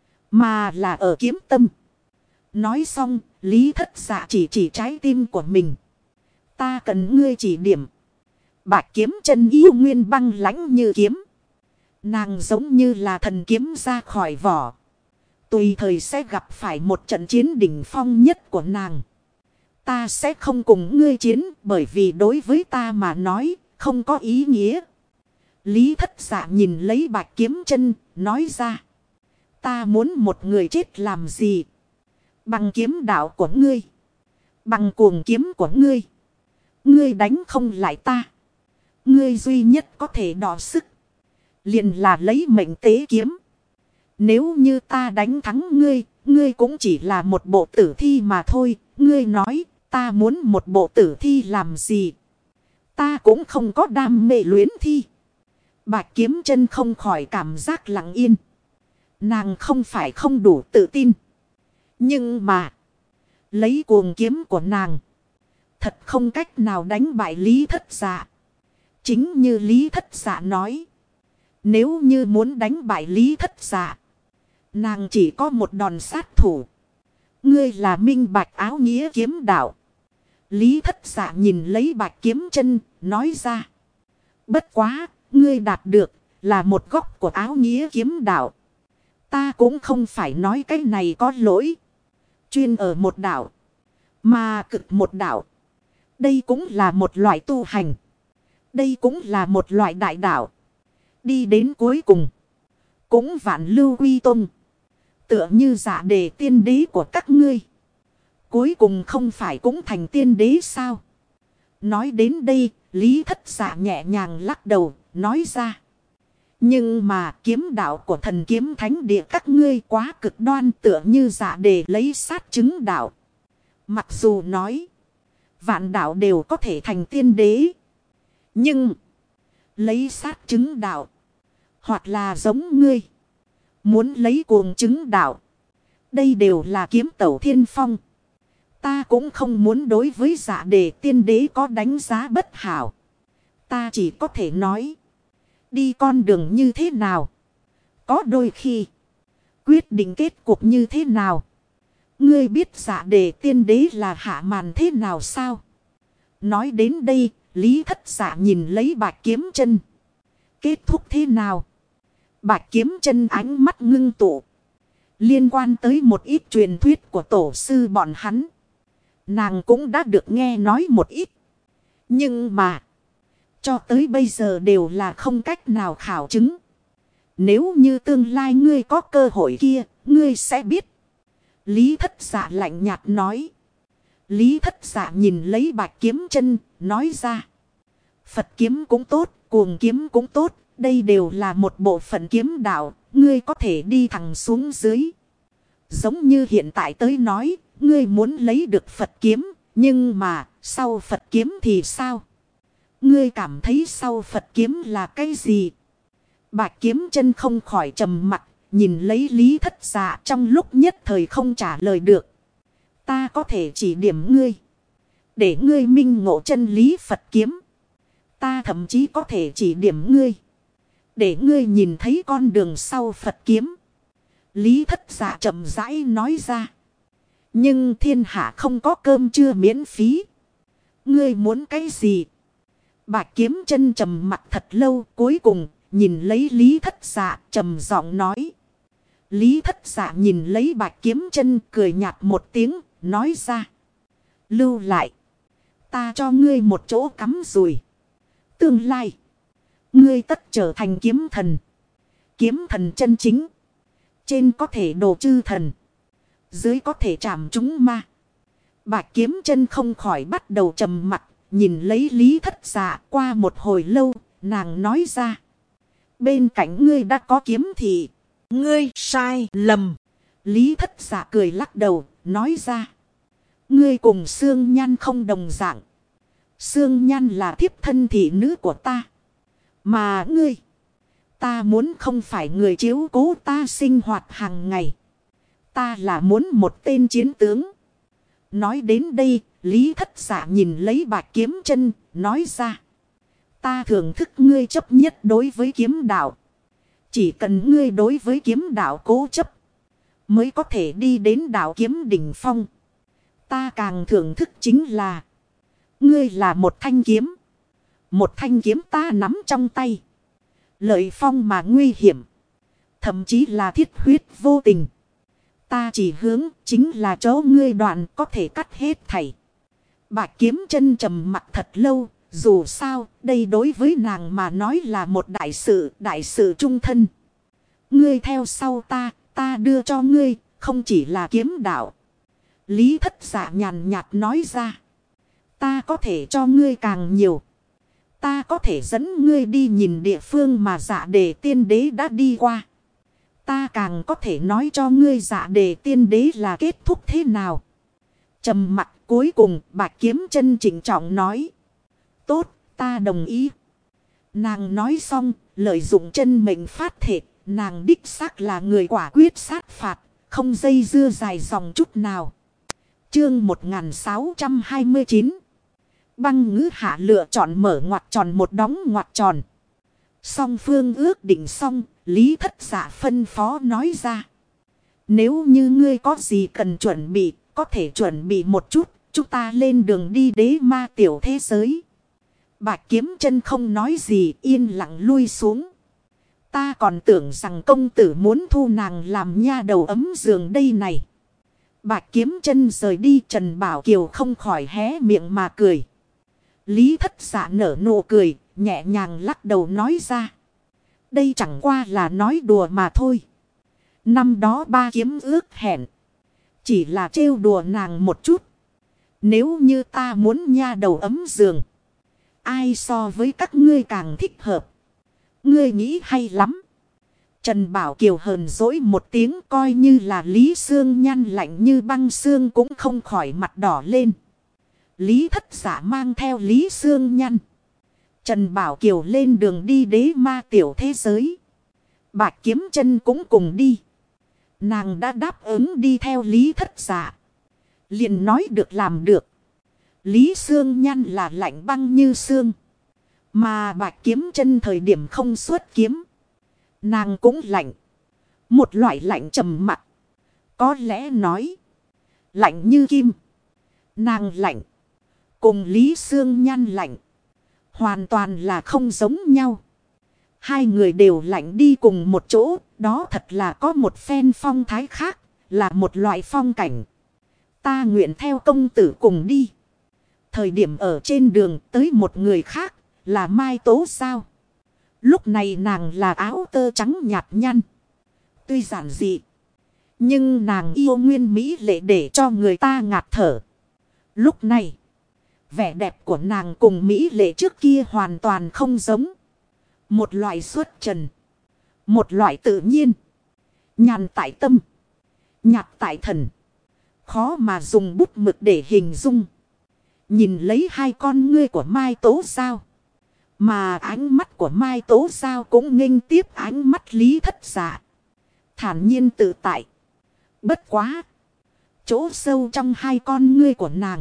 mà là ở kiếm tâm. Nói xong, Lý Thất Dạ chỉ trái tim của mình. Ta cần ngươi chỉ điểm. Bạch Kiếm Chân yêu nguyên băng lãnh như kiếm. Nàng giống như là thần kiếm ra khỏi vỏ. Tùy thời sẽ gặp phải một trận chiến đỉnh phong nhất của nàng. Ta sẽ không cùng ngươi chiến, bởi vì đối với ta mà nói, không có ý nghĩa. Lý Thất Dạ nhìn lấy Bạch Kiếm Chân, nói ra. Ta muốn một người chết làm gì? Bằng kiếm đạo của ngươi, bằng cuồng kiếm của ngươi. Ngươi đánh không lại ta. Ngươi duy nhất có thể đọ sức, liền là lấy mệnh tế kiếm. Nếu như ta đánh thắng ngươi, ngươi cũng chỉ là một bộ tử thi mà thôi. Ngươi nói, ta muốn một bộ tử thi làm gì? Ta cũng không có đam mê luyến thi. Bạch Kiếm Chân không khỏi cảm giác lặng yên. Nàng không phải không đủ tự tin. Nhưng mà, lấy cuồng kiếm của nàng, thật không cách nào đánh bại Lý Thất Dạ. Chính như Lý Thất Dạ nói. Nếu như muốn đánh bại Lý Thất Dạ, nàng chỉ có một đòn sát thủ. Ngươi là minh bạch áo nghĩa kiếm đạo. Lý Thất Dạ nhìn lấy Bạch Kiếm Chân, nói ra. Bất quá, ngươi đạt được là một góc của áo nghĩa kiếm đạo. Ta cũng không phải nói cái này có lỗi. Chuyên ở một đạo, mà cực một đạo. Đây cũng là một loại tu hành. Đây cũng là một loại đại đạo. Đi đến cuối cùng, cũng vạn lưu quy tôn. Tựa như Dạ Đề tiên đế của các ngươi, cuối cùng không phải cũng thành tiên đế sao? Nói đến đây, Lý Thất Dạ nhẹ nhàng lắc đầu, nói ra. Nhưng mà kiếm đạo của thần kiếm thánh địa các ngươi quá cực đoan, tựa như Dạ Đề lấy sát chứng đạo. Mặc dù nói, vạn đạo đều có thể thành tiên đế. Nhưng, lấy sát chứng đạo, hoặc là giống ngươi, muốn lấy cuồng chứng đạo. Đây đều là kiếm tẩu thiên phong. Ta cũng không muốn đối với Dạ Đề tiên đế có đánh giá bất hảo. Ta chỉ có thể nói, đi con đường như thế nào. Có đôi khi, quyết định kết cục như thế nào. Ngươi biết Dạ Đề tiên đế là hạ màn thế nào sao? Nói đến đây, Lý Thất Dạ nhìn lấy Bạch Kiếm Chân. Kết thúc thế nào? Bạch Kiếm Chân ánh mắt ngưng tụ. Liên quan tới một ít truyền thuyết của tổ sư bọn hắn, nàng cũng đã được nghe nói một ít. Nhưng mà, cho tới bây giờ đều là không cách nào khảo chứng. Nếu như tương lai ngươi có cơ hội kia, ngươi sẽ biết. Lý Thất Dạ lạnh nhạt nói. Lý Thất Dạ nhìn lấy Bạch Kiếm Chân, nói ra. Phật kiếm cũng tốt, cuồng kiếm cũng tốt, đây đều là một bộ phận kiếm đạo, ngươi có thể đi thẳng xuống dưới. Giống như hiện tại tới nói, ngươi muốn lấy được Phật kiếm, nhưng mà, sau Phật kiếm thì sao? Ngươi cảm thấy sau Phật kiếm là cái gì? Bạch Kiếm Chân không khỏi trầm mặt, nhìn lấy Lý Thất Dạ trong lúc nhất thời không trả lời được. Ta có thể chỉ điểm ngươi, để ngươi minh ngộ chân lý Phật kiếm. Ta thậm chí có thể chỉ điểm ngươi, để ngươi nhìn thấy con đường sau Phật kiếm. Lý Thất Dạ chậm rãi nói ra. Nhưng thiên hạ không có cơm trưa miễn phí. Ngươi muốn cái gì? Bạch Kiếm Chân trầm mặt thật lâu, cuối cùng nhìn lấy Lý Thất Dạ trầm giọng nói. Lý Thất Dạ nhìn lấy Bạch Kiếm Chân cười nhạt một tiếng, nói ra. Lưu lại, ta cho ngươi một chỗ cắm rùi. Tương lai, ngươi tất trở thành kiếm thần. Kiếm thần chân chính. Trên có thể độ chư thần, dưới có thể trảm chúng ma. Bạch Kiếm Chân không khỏi bắt đầu trầm mặt, nhìn lấy Lý Thất Dạ. Qua một hồi lâu, nàng nói ra. Bên cạnh ngươi đã có kiếm thì ngươi sai lầm. Lý Thất Dạ cười lắc đầu, nói ra. Ngươi cùng Xương Nhan không đồng dạng. Xương Nhan là thiếp thân thị nữ của ta. Mà ngươi, ta muốn không phải người chiếu cố ta sinh hoạt hàng ngày. Ta là muốn một tên chiến tướng. Nói đến đây, Lý Thất Dạ nhìn lấy Bạch Kiếm Chân, nói ra. Ta thưởng thức ngươi chấp nhất đối với kiếm đạo. Chỉ cần ngươi đối với kiếm đạo cố chấp, mới có thể đi đến đạo kiếm đỉnh phong. Ta càng thưởng thức chính là, ngươi là một thanh kiếm. Một thanh kiếm ta nắm trong tay, lợi phong mà nguy hiểm, thậm chí là thiết huyết vô tình. Ta chỉ hướng chính là chỗ ngươi đoạn có thể cắt hết thảy. Bạch Kiếm Chân trầm mặt thật lâu. Dù sao, đây đối với nàng mà nói là một đại sự trung thân. Ngươi theo sau ta, ta đưa cho ngươi, không chỉ là kiếm đạo. Lý Thất Dạ nhàn nhạt nói ra. Ta có thể cho ngươi càng nhiều. Ta có thể dẫn ngươi đi nhìn địa phương mà Dạ Đề tiên đế đã đi qua. Ta càng có thể nói cho ngươi Dạ Đề tiên đế là kết thúc thế nào. Trầm mặt cuối cùng, Bạch Kiếm Chân trịnh trọng nói. Tốt, ta đồng ý. Nàng nói xong, lợi dụng chân mệnh phát thể, nàng đích xác là người quả quyết sát phạt, không dây dưa dài dòng chút nào. Chương 1629. Băng ngữ hạ lựa chọn mở ngoặc tròn một đóng ngoặc tròn. Song phương ước định xong, Lý Thất Dạ phân phó nói ra. Nếu như ngươi có gì cần chuẩn bị, có thể chuẩn bị một chút, chúng ta lên đường đi đế ma tiểu thế giới. Bạch Kiếm Chân không nói gì, yên lặng lui xuống. Ta còn tưởng rằng công tử muốn thu nàng làm nha đầu ấm giường đây này. Bạch Kiếm Chân rời đi, Trần Bảo Kiều không khỏi hé miệng mà cười. Lý Thất Dạ nở nụ cười, nhẹ nhàng lắc đầu nói ra. Đây chẳng qua là nói đùa mà thôi. Năm đó ba kiếm ước hẹn. Chỉ là trêu đùa nàng một chút. Nếu như ta muốn nha đầu ấm giường. Ai so với các ngươi càng thích hợp. Ngươi nghĩ hay lắm. Trần Bảo Kiều hờn dỗi một tiếng, coi như là Lý Sương Nhan lạnh như băng xương cũng không khỏi mặt đỏ lên. Lý Thất Dạ mang theo Lý Sương Nhan. Trần Bảo Kiều lên đường đi đế ma tiểu thế giới. Bạch Kiếm Chân cũng cùng đi. Nàng đã đáp ứng đi theo Lý Thất Dạ. Liền nói được làm được. Lý Sương Nhan là lạnh băng như xương. Mà Bạch Kiếm Chân thời điểm không xuất kiếm. Nàng cũng lạnh. Một loại lạnh trầm mặc. Có lẽ nói. Lạnh như kim. Nàng lạnh. Cùng Lý Sương Nhan lạnh. Hoàn toàn là không giống nhau. Hai người đều lạnh đi cùng một chỗ. Đó thật là có một phen phong thái khác. Là một loại phong cảnh. Ta nguyện theo công tử cùng đi. Thời điểm ở trên đường tới một người khác. Là Mai Tố Sao. Lúc này nàng là áo tơ trắng nhạt nhăn. Tuy giản dị. Nhưng nàng yêu nguyên mỹ lệ để cho người ta ngạt thở. Lúc này. Vẻ đẹp của nàng cùng mỹ lệ trước kia hoàn toàn không giống. Một loại xuất trần. Một loại tự nhiên. Nhàn tại tâm. Nhạt tại thần. Khó mà dùng bút mực để hình dung. Nhìn lấy hai con ngươi của Mai Tố Sao. Mà ánh mắt của Mai Tố Sao cũng nghênh tiếp ánh mắt Lý Thất Dạ. Thản nhiên tự tại. Bất quá. Chỗ sâu trong hai con ngươi của nàng.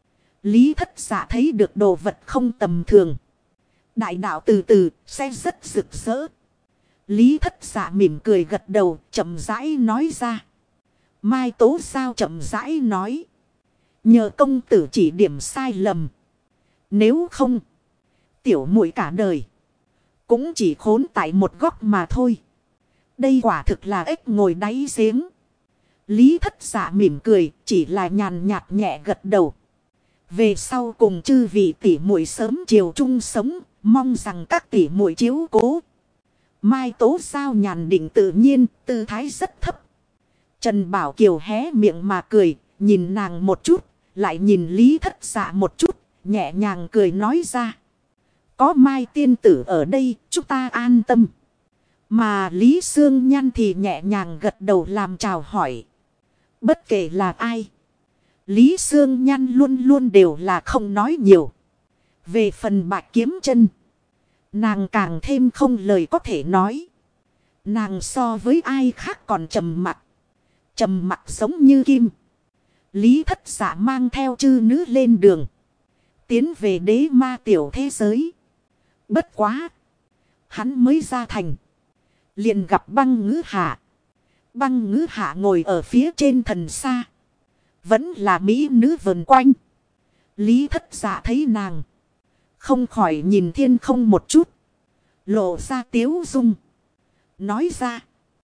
Lý Thất Dạ thấy được đồ vật không tầm thường. Đại đạo từ từ sẽ rất rực rỡ. Lý Thất Dạ mỉm cười gật đầu, chậm rãi nói ra. Mai Tố Sao chậm rãi nói. Nhờ công tử chỉ điểm sai lầm. Nếu không. Tiểu muội cả đời. Cũng chỉ khốn tại một góc mà thôi. Đây quả thực là ếch ngồi đáy giếng. Lý Thất Dạ mỉm cười, chỉ là nhàn nhạt nhẹ gật đầu. Về sau cùng chư vị tỷ muội sớm chiều chung sống, mong rằng các tỷ muội chiếu cố. Mai Tố Sao nhàn định tự nhiên, tư thái rất thấp. Trần Bảo Kiều hé miệng mà cười, nhìn nàng một chút, lại nhìn Lý Thất Dạ một chút, nhẹ nhàng cười nói ra. Có Mai tiên tử ở đây, chúng ta an tâm. Mà Lý Sương Nhan thì nhẹ nhàng gật đầu làm chào hỏi. Bất kể là ai. Lý Sương Nhan luôn luôn đều là không nói nhiều. Về phần Bạch Kiếm Chân. Nàng càng thêm không lời có thể nói. Nàng so với ai khác còn trầm mặc. Trầm mặc giống như kim. Lý Thất Dạ mang theo chư nữ lên đường. Tiến về đế ma tiểu thế giới. Bất quá. Hắn mới ra thành. Liền gặp Băng Ngữ Hạ. Băng Ngữ Hạ ngồi ở phía trên thần xa. Vẫn là mỹ nữ vần quanh. Lý Thất Dạ thấy nàng. Không khỏi nhìn thiên không một chút. Lộ ra tiếu dung. Nói ra.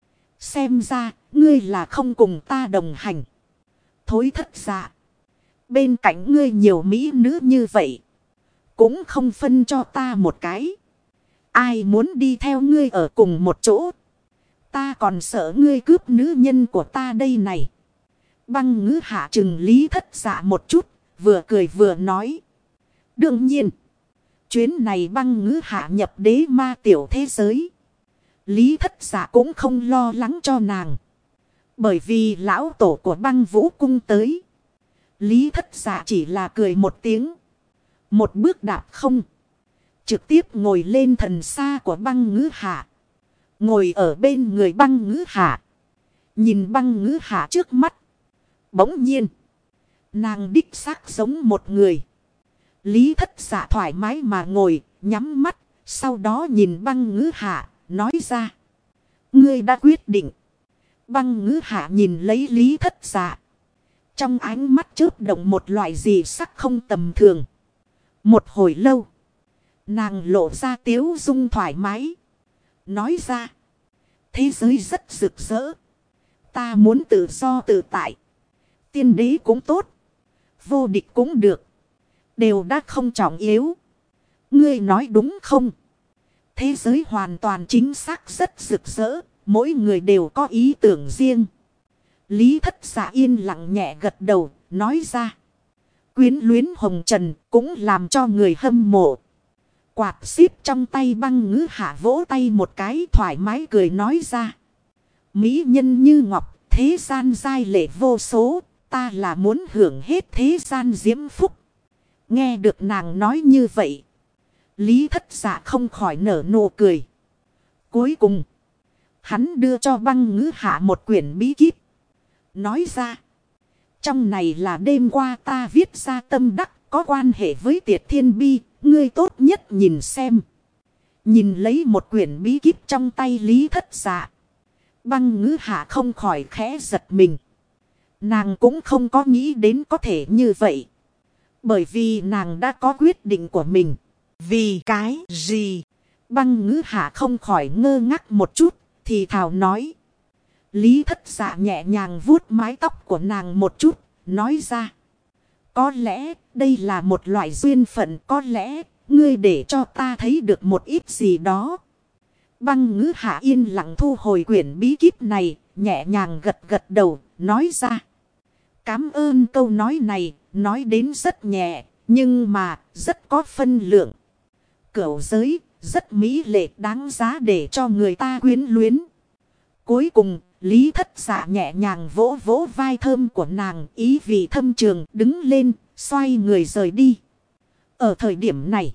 Xem ra ngươi là không cùng ta đồng hành. Thối Thất Dạ. Bên cạnh ngươi nhiều mỹ nữ như vậy. Cũng không phân cho ta một cái. Ai muốn đi theo ngươi ở cùng một chỗ. Ta còn sợ ngươi cướp nữ nhân của ta đây này. Băng Ngữ Hạ trừng Lý Thất Dạ một chút. Vừa cười vừa nói. Đương nhiên. Chuyến này Băng Ngữ Hạ nhập đế ma tiểu thế giới. Lý Thất Dạ cũng không lo lắng cho nàng. Bởi vì lão tổ của Băng Vũ cung tới. Lý Thất Dạ chỉ là cười một tiếng. Một bước đạp không. Trực tiếp ngồi lên thần xa của Băng Ngữ Hạ. Ngồi ở bên người Băng Ngữ Hạ. Nhìn Băng Ngữ Hạ trước mắt. Bỗng nhiên. Nàng đích xác giống một người. Lý Thất Dạ thoải mái mà ngồi, nhắm mắt, sau đó nhìn Băng Ngữ Hạ, nói ra. Ngươi đã quyết định. Băng Ngữ Hạ nhìn lấy Lý Thất Dạ. Trong ánh mắt chớp động một loại gì sắc không tầm thường. Một hồi lâu, nàng lộ ra tiếu dung thoải mái. Nói ra, thế giới rất rực rỡ. Ta muốn tự do tự tại. Tiên đế cũng tốt. Vô địch cũng được. Đều đã không trọng yếu. Ngươi nói đúng không? Thế giới hoàn toàn chính xác rất rực rỡ. Mỗi người đều có ý tưởng riêng. Lý Thất Dạ yên lặng nhẹ gật đầu. Nói ra. Quyến luyến hồng trần cũng làm cho người hâm mộ. Quạt xíp trong tay Băng Ngữ Hạ vỗ tay một cái thoải mái cười nói ra. Mỹ nhân như ngọc, thế gian giai lệ vô số, ta là muốn hưởng hết thế gian diễm phúc. Nghe được nàng nói như vậy, Lý Thất Dạ không khỏi nở nụ cười. Cuối cùng, hắn đưa cho Băng Ngữ Hạ một quyển bí kíp. Nói ra, trong này là đêm qua ta viết ra tâm đắc có quan hệ với Tiệt Thiên Bi, ngươi tốt nhất nhìn xem. Nhìn lấy một quyển bí kíp trong tay Lý Thất Dạ. Băng Ngữ Hạ không khỏi khẽ giật mình. Nàng cũng không có nghĩ đến có thể như vậy. Bởi vì nàng đã có quyết định của mình. Vì cái gì? Băng Ngữ Hạ không khỏi ngơ ngác một chút. Thì thào nói. Lý Thất Dạ nhẹ nhàng vuốt mái tóc của nàng một chút. Nói ra. Có lẽ đây là một loại duyên phận. Có lẽ ngươi để cho ta thấy được một ít gì đó. Băng Ngữ Hạ yên lặng thu hồi quyển bí kíp này, nhẹ nhàng gật gật đầu, nói ra. Cảm ơn câu nói này, nói đến rất nhẹ, nhưng mà rất có phân lượng. Cửu giới, rất mỹ lệ đáng giá để cho người ta quyến luyến. Cuối cùng, Lý Thất Dạ nhẹ nhàng vỗ vỗ vai thơm của nàng, ý vị thâm trường, đứng lên, xoay người rời đi. Ở thời điểm này,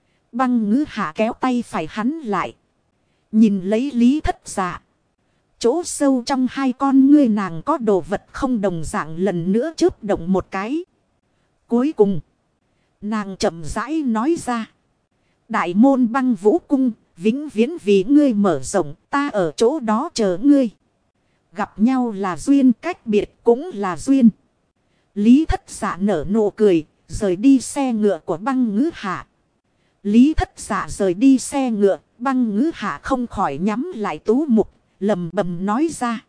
Băng Ngữ Hạ kéo tay phải hắn lại. Nhìn lấy Lý Thất Dạ. Chỗ sâu trong hai con ngươi nàng có đồ vật không đồng dạng lần nữa chớp động một cái. Cuối cùng. Nàng chậm rãi nói ra. Đại môn Băng Vũ Cung. Vĩnh viễn vì ngươi mở rộng. Ta ở chỗ đó chờ ngươi. Gặp nhau là duyên, cách biệt cũng là duyên. Lý Thất Dạ nở nụ cười. Rời đi xe ngựa của Băng Ngữ Hạ. Lý Thất Dạ rời đi xe ngựa. Băng Ngữ Hạ không khỏi nhắm lại tú mục, lầm bầm nói ra.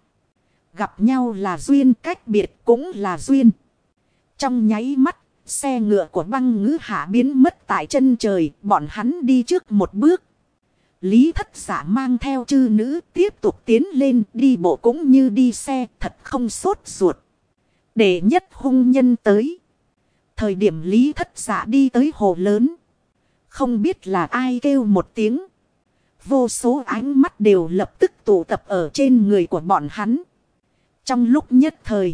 Gặp nhau là duyên, cách biệt cũng là duyên. Trong nháy mắt, xe ngựa của Băng Ngữ Hạ biến mất tại chân trời, bọn hắn đi trước một bước. Lý Thất Dạ mang theo chư nữ tiếp tục tiến lên, đi bộ cũng như đi xe, thật không sốt ruột. Đệ nhất hung nhân tới. Thời điểm Lý Thất Dạ đi tới hồ lớn. Không biết là ai kêu một tiếng. Vô số ánh mắt đều lập tức tụ tập ở trên người của bọn hắn. Trong lúc nhất thời,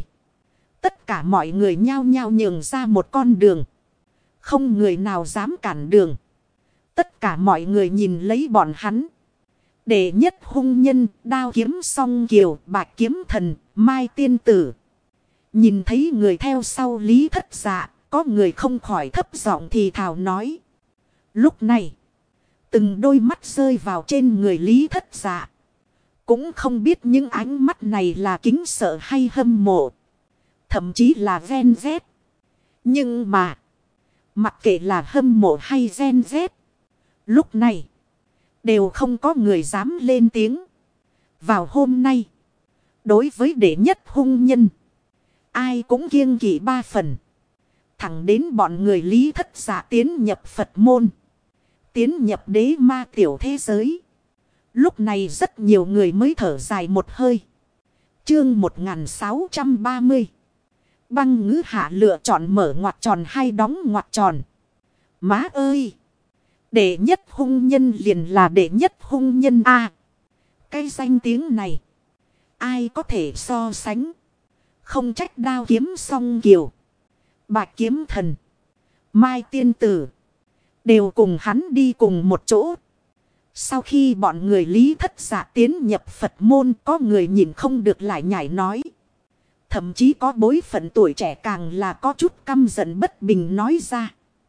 tất cả mọi người nhao nhao nhường ra một con đường. Không người nào dám cản đường. Tất cả mọi người nhìn lấy bọn hắn. Đệ nhất hung nhân, Đao Kiếm Song Kiều, Bạch Kiếm Thần, Mai Tiên Tử. Nhìn thấy người theo sau Lý Thất Dạ, có người không khỏi thấp giọng thì thào nói. Lúc này, từng đôi mắt rơi vào trên người Lý Thất Dạ. Cũng không biết những ánh mắt này là kính sợ hay hâm mộ. Thậm chí là ghen ghét. Nhưng mà, mặc kệ là hâm mộ hay ghen ghét, lúc này, đều không có người dám lên tiếng. Vào hôm nay, đối với đệ nhất hung nhân, ai cũng kiêng kỵ ba phần. Thẳng đến bọn người Lý Thất Dạ tiến nhập Phật môn. Tiến nhập đế ma tiểu thế giới. Lúc này rất nhiều người mới thở dài một hơi. Chương 1630. Băng Ngữ Hạ lựa chọn mở ngoặc tròn hay đóng ngoặc tròn. Má ơi! Đệ nhất hung nhân liền là đệ nhất hung nhân A. Cái danh tiếng này, ai có thể so sánh. Không trách Đao Kiếm Song Kiều, Bạch Kiếm Thần, Mai Tiên Tử đều cùng hắn đi cùng một chỗ. Sau khi bọn người Lý Thất Dạ tiến nhập Phật môn, có người nhìn không được lại nhảy nói. Thậm chí có bối phận tuổi trẻ càng là có chút căm giận bất bình nói ra.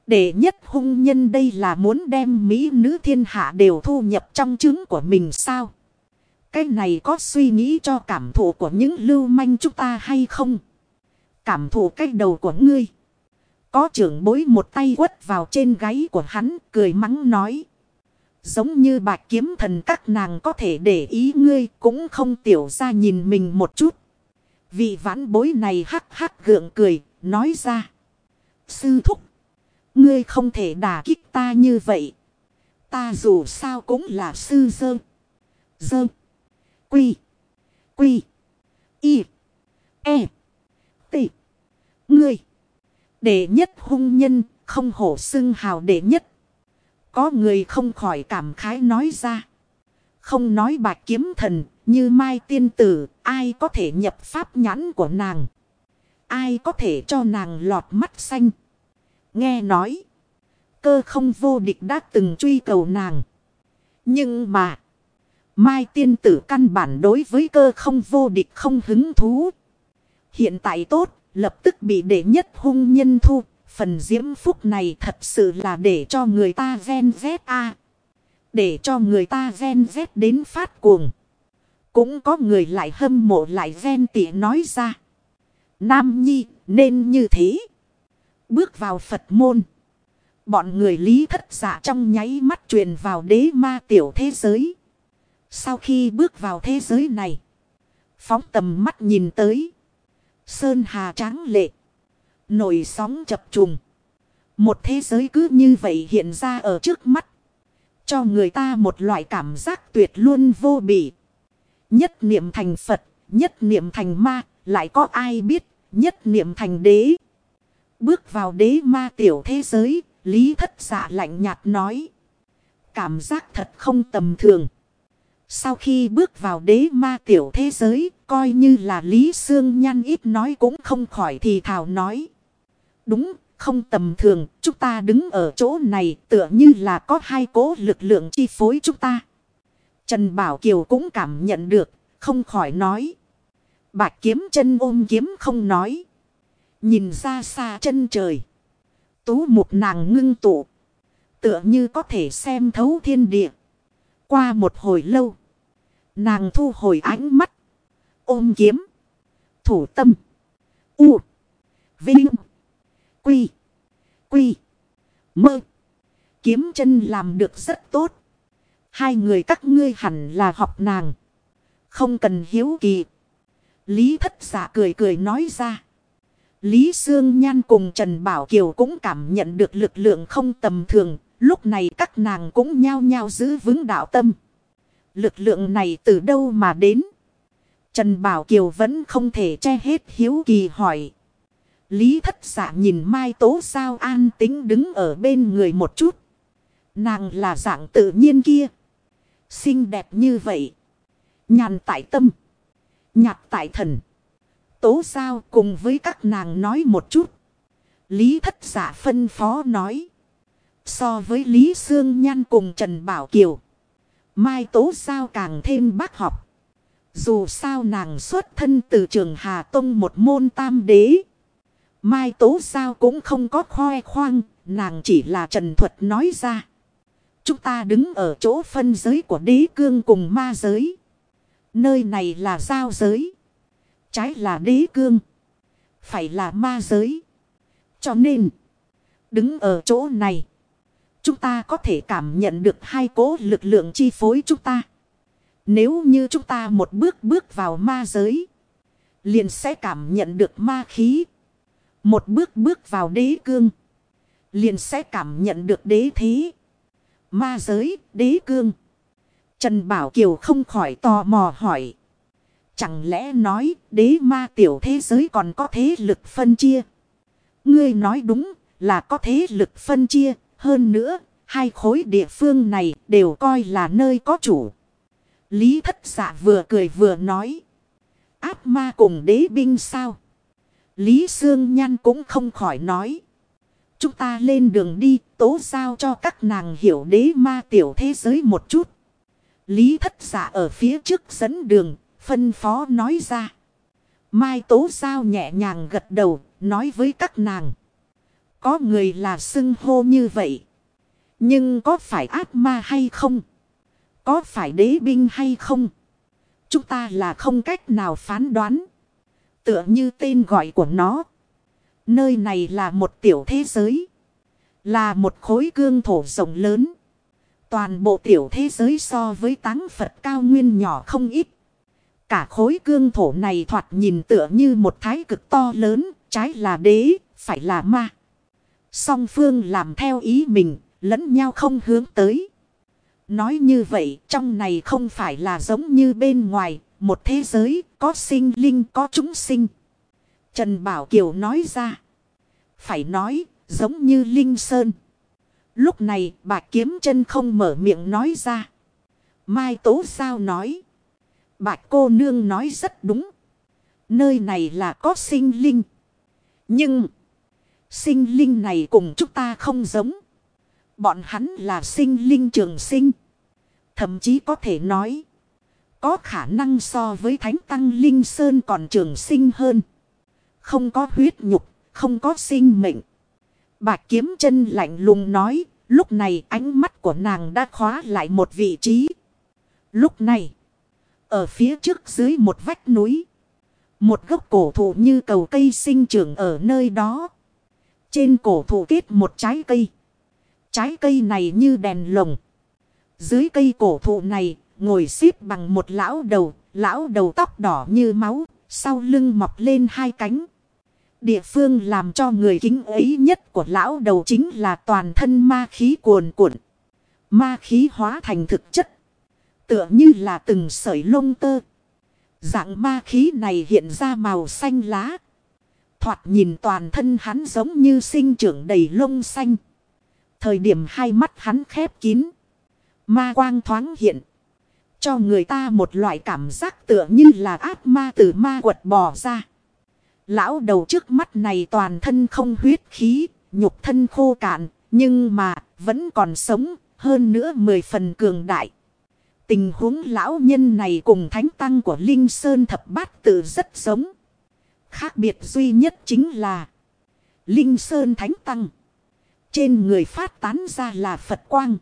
Đệ nhất hung nhân đây là muốn đem mỹ nữ thiên hạ đều thu nhập trong trứng của mình sao? Cái này có suy nghĩ cho cảm thụ của những lưu manh chúng ta hay không? Cảm thụ cái đầu của ngươi. Có trưởng bối một tay quất vào trên gáy của hắn, cười mắng nói. Giống như Bạch Kiếm Thần các nàng có thể để ý ngươi, cũng không tiểu ra nhìn mình một chút. Vị vãn bối này hắc hắc gượng cười, nói ra. Sư thúc, ngươi không thể đả kích ta như vậy. Ta dù sao cũng là sư dơ. Dơ. Quy. Quy. Y. E. T. Ngươi. Đệ nhất hung nhân, không hổ xưng hào đệ nhất. Có người không khỏi cảm khái nói ra. Không nói Bạch Kiếm Thần, như Mai Tiên Tử, ai có thể nhập pháp nhãn của nàng. Ai có thể cho nàng lọt mắt xanh. Nghe nói, Cơ Không vô địch đã từng truy cầu nàng. Nhưng mà, Mai Tiên Tử căn bản đối với Cơ Không vô địch không hứng thú. Hiện tại tốt, lập tức bị đệ nhất hung nhân thu. Phần diễm phúc này thật sự là để cho người ta ven vét a, để cho người ta ven vét đến phát cuồng. Cũng có người lại hâm mộ lại ven tỉ nói ra. Nam nhi nên như thế. Bước vào Phật môn. Bọn người Lý Thất Dạ trong nháy mắt truyền vào đế ma tiểu thế giới. Sau khi bước vào thế giới này, phóng tầm mắt nhìn tới. Sơn hà tráng lệ, nổi sóng chập trùng. Một thế giới cứ như vậy hiện ra ở trước mắt. Cho người ta một loại cảm giác tuyệt luôn vô bỉ. Nhất niệm thành Phật, nhất niệm thành ma, lại có ai biết, nhất niệm thành đế. Bước vào đế ma tiểu thế giới, Lý Thất Dạ lạnh nhạt nói. Cảm giác thật không tầm thường. Sau khi bước vào đế ma tiểu thế giới, coi như là Lý Sương Nhan ít nói cũng không khỏi thì thào nói. Đúng, không tầm thường, chúng ta đứng ở chỗ này tựa như là có hai cỗ lực lượng chi phối chúng ta. Trần Bảo Kiều cũng cảm nhận được, không khỏi nói. Bạch Kiếm Chân ôm kiếm không nói. Nhìn ra xa chân trời. Tú mục nàng ngưng tụ. Tựa như có thể xem thấu thiên địa. Qua một hồi lâu. Nàng thu hồi ánh mắt. Ôm kiếm. Thủ tâm. U. Vinh. Quy. Quy. Mơ. Kiếm Chân làm được rất tốt. Hai người các ngươi hẳn là học nàng. Không cần hiếu kỳ. Lý Thất Dạ cười cười nói ra. Lý Sương Nhan cùng Trần Bảo Kiều cũng cảm nhận được lực lượng không tầm thường. Lúc này các nàng cũng nhao nhao giữ vững đạo tâm. Lực lượng này từ đâu mà đến? Trần Bảo Kiều vẫn không thể che hết hiếu kỳ hỏi. Lý Thất Dạ nhìn Mai Tố Sao an tính đứng ở bên người một chút. Nàng là dạng tự nhiên kia. Xinh đẹp như vậy. Nhàn tại tâm. Nhạt tại thần. Tố Sao cùng với các nàng nói một chút. Lý Thất Dạ phân phó nói. So với Lý Sương Nhan cùng Trần Bảo Kiều. Mai Tố Sao càng thêm bác học. Dù sao nàng xuất thân từ trường Hà Tông một môn tam đế. Mai Tố Sao cũng không có khoe khoang. Nàng chỉ là trần thuật nói ra. Chúng ta đứng ở chỗ phân giới của đế cương cùng ma giới. Nơi này là giao giới. Trái là đế cương. Phải là ma giới. Cho nên. Đứng ở chỗ này. Chúng ta có thể cảm nhận được hai cỗ lực lượng chi phối chúng ta. Nếu như chúng ta một bước vào ma giới. Liền sẽ cảm nhận được ma khí. Một bước vào đế cương. Liền sẽ cảm nhận được đế thế. Ma giới, đế cương. Trần Bảo Kiều không khỏi tò mò hỏi. Chẳng lẽ nói đế ma tiểu thế giới còn có thế lực phân chia? Ngươi nói đúng là có thế lực phân chia. Hơn nữa, hai khối địa phương này đều coi là nơi có chủ. Lý Thất Dạ vừa cười vừa nói. Ác ma cùng đế binh sao? Lý Sương Nhan cũng không khỏi nói. Chúng ta lên đường đi, tố giao cho các nàng hiểu đế ma tiểu thế giới một chút. Lý Thất Dạ ở phía trước dẫn đường, phân phó nói ra. Mai Tố Giao nhẹ nhàng gật đầu, nói với các nàng. Có người là xưng hô như vậy. Nhưng có phải ác ma hay không? Có phải đế binh hay không? Chúng ta là không cách nào phán đoán. Tựa như tên gọi của nó. Nơi này là một tiểu thế giới. Là một khối cương thổ rộng lớn. Toàn bộ tiểu thế giới so với Táng Phật cao nguyên nhỏ không ít. Cả khối cương thổ này thoạt nhìn tựa như một thái cực to lớn. Trái là đế, phải là ma. Song phương làm theo ý mình, lẫn nhau không hướng tới. Nói như vậy, trong này không phải là giống như bên ngoài, một thế giới, có sinh linh, có chúng sinh. Trần Bảo Kiều nói ra. Phải nói, giống như Linh Sơn. Lúc này, Bạch Kiếm Chân không mở miệng nói ra. Mai Tố Sao nói. Bạch cô nương nói rất đúng. Nơi này là có sinh linh. Nhưng, sinh linh này cùng chúng ta không giống. Bọn hắn là sinh linh trường sinh. Thậm chí có thể nói. Có khả năng so với Thánh Tăng Linh Sơn còn trường sinh hơn. Không có huyết nhục, không có sinh mệnh. Bạch Kiếm Chân lạnh lùng nói. Lúc này ánh mắt của nàng đã khóa lại một vị trí. Lúc này, ở phía trước dưới một vách núi. Một gốc cổ thụ như cầu cây sinh trưởng ở nơi đó. Trên cổ thụ kết một trái cây. Trái cây này như đèn lồng. Dưới cây cổ thụ này, ngồi xếp bằng một lão đầu tóc đỏ như máu, sau lưng mọc lên hai cánh. Địa phương làm cho người kính ấy nhất của lão đầu chính là toàn thân ma khí cuồn cuộn. Ma khí hóa thành thực chất. Tựa như là từng sợi lông tơ. Dạng ma khí này hiện ra màu xanh lá. Thoạt nhìn toàn thân hắn giống như sinh trưởng đầy lông xanh. Thời điểm hai mắt hắn khép kín. Ma quang thoáng hiện. Cho người ta một loại cảm giác tựa như là ác ma từ ma quật bò ra. Lão đầu trước mắt này toàn thân không huyết khí, nhục thân khô cạn, nhưng mà vẫn còn sống, hơn nữa 10 phần cường đại. Tình huống lão nhân này cùng thánh tăng của Linh Sơn Thập Bát Tự rất giống. Khác biệt duy nhất chính là Linh Sơn Thánh Tăng. Trên người phát tán ra là Phật quang.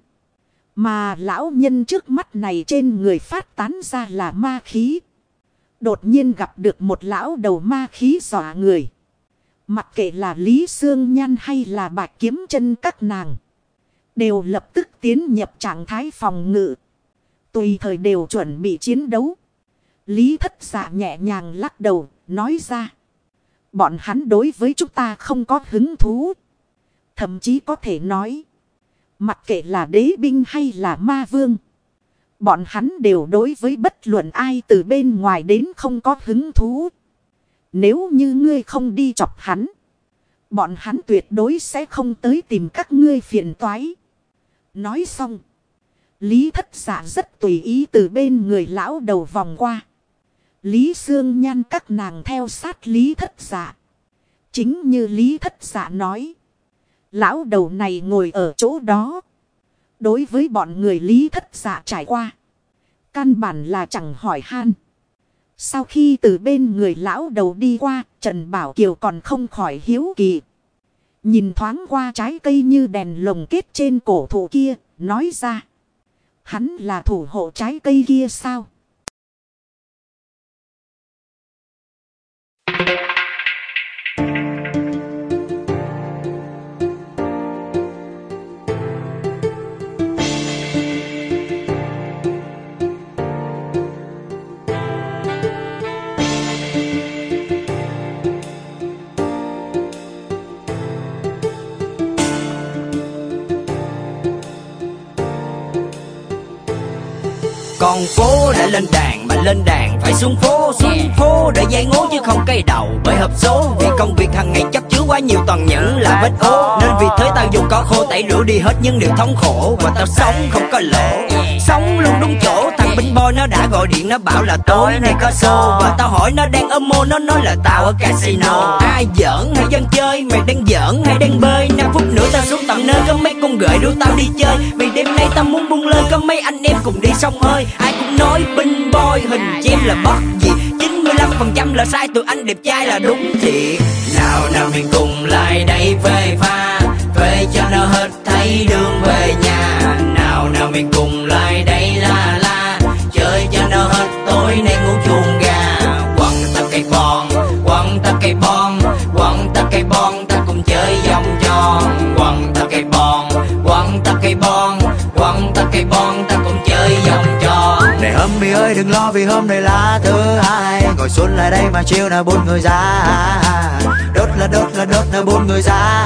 Mà lão nhân trước mắt này trên người phát tán ra là ma khí. Đột nhiên gặp được một lão đầu ma khí dọa người. Mặc kệ là Lý Sương Nhan hay là Bạch Kiếm Chân các nàng. Đều lập tức tiến nhập trạng thái phòng ngự. Tùy thời đều chuẩn bị chiến đấu. Lý Thất Dạ nhẹ nhàng lắc đầu, nói ra. Bọn hắn đối với chúng ta không có hứng thú. Thậm chí có thể nói. Mặc kệ là đế binh hay là ma vương. Bọn hắn đều đối với bất luận ai từ bên ngoài đến không có hứng thú. Nếu như ngươi không đi chọc hắn. Bọn hắn tuyệt đối sẽ không tới tìm các ngươi phiền toái. Nói xong. Lý Thất Dạ rất tùy ý từ bên người lão đầu vòng qua. Lý Sương Nhan các nàng theo sát Lý Thất Dạ. Chính như Lý Thất Dạ nói. Lão đầu này ngồi ở chỗ đó. Đối với bọn người Lý Thất Dạ trải qua. Căn bản là chẳng hỏi han. Sau khi từ bên người lão đầu đi qua, Trần Bảo Kiều còn không khỏi hiếu kỳ. Nhìn thoáng qua trái cây như đèn lồng kết trên cổ thụ kia, nói ra. Hắn là thủ hộ trái cây kia sao? Con phố đã lên đàn mà lên đàn phải xuống phố để giải ngố chứ không cây đầu bởi hợp số. Vì công việc hàng ngày chấp chứa quá nhiều toàn những là vết ố, nên vì thế tao dùng có khô tẩy rửa đi hết những điều thống khổ. Và tao sống không có lỗ, sống luôn đúng chỗ. Thằng binh boy nó đã gọi điện nó bảo là tối nay có show. Và tao hỏi nó đang ở mô, nó nói là tao ở casino. Ai giỡn hay dân chơi, mày đang giỡn hay đang bơi? 5 phút nữa tao xuống tận nơi có mấy con gửi đuổi tao đi chơi. Vì đêm nay tao muốn bung lên có mấy anh em cùng đi sông hơi. Ai cũng nói binh boy hình chim là bất gì, 95% là sai, tụi anh đẹp trai là đúng thiệt. Nào nào nào mình cùng lại đây phê pha, phê cho nó hết thấy đường về nhà. Nào nào mình cùng lại đây la la, chơi cho nó hết tối nay ngủ chuồng gà. Quăng ta cây bon, quăng ta cây bon, quăng ta cây bon, ta cùng chơi vòng tròn. Quăng ta cây bon, quăng ta cây bon, quăng ta cây bon, ta cùng chơi vòng tròn. Này Hummy ơi đừng lo vì hôm nay là thứ hai, ngồi xuống lại đây mà chiều nào bốn người ra. Đốt là bốn người ra.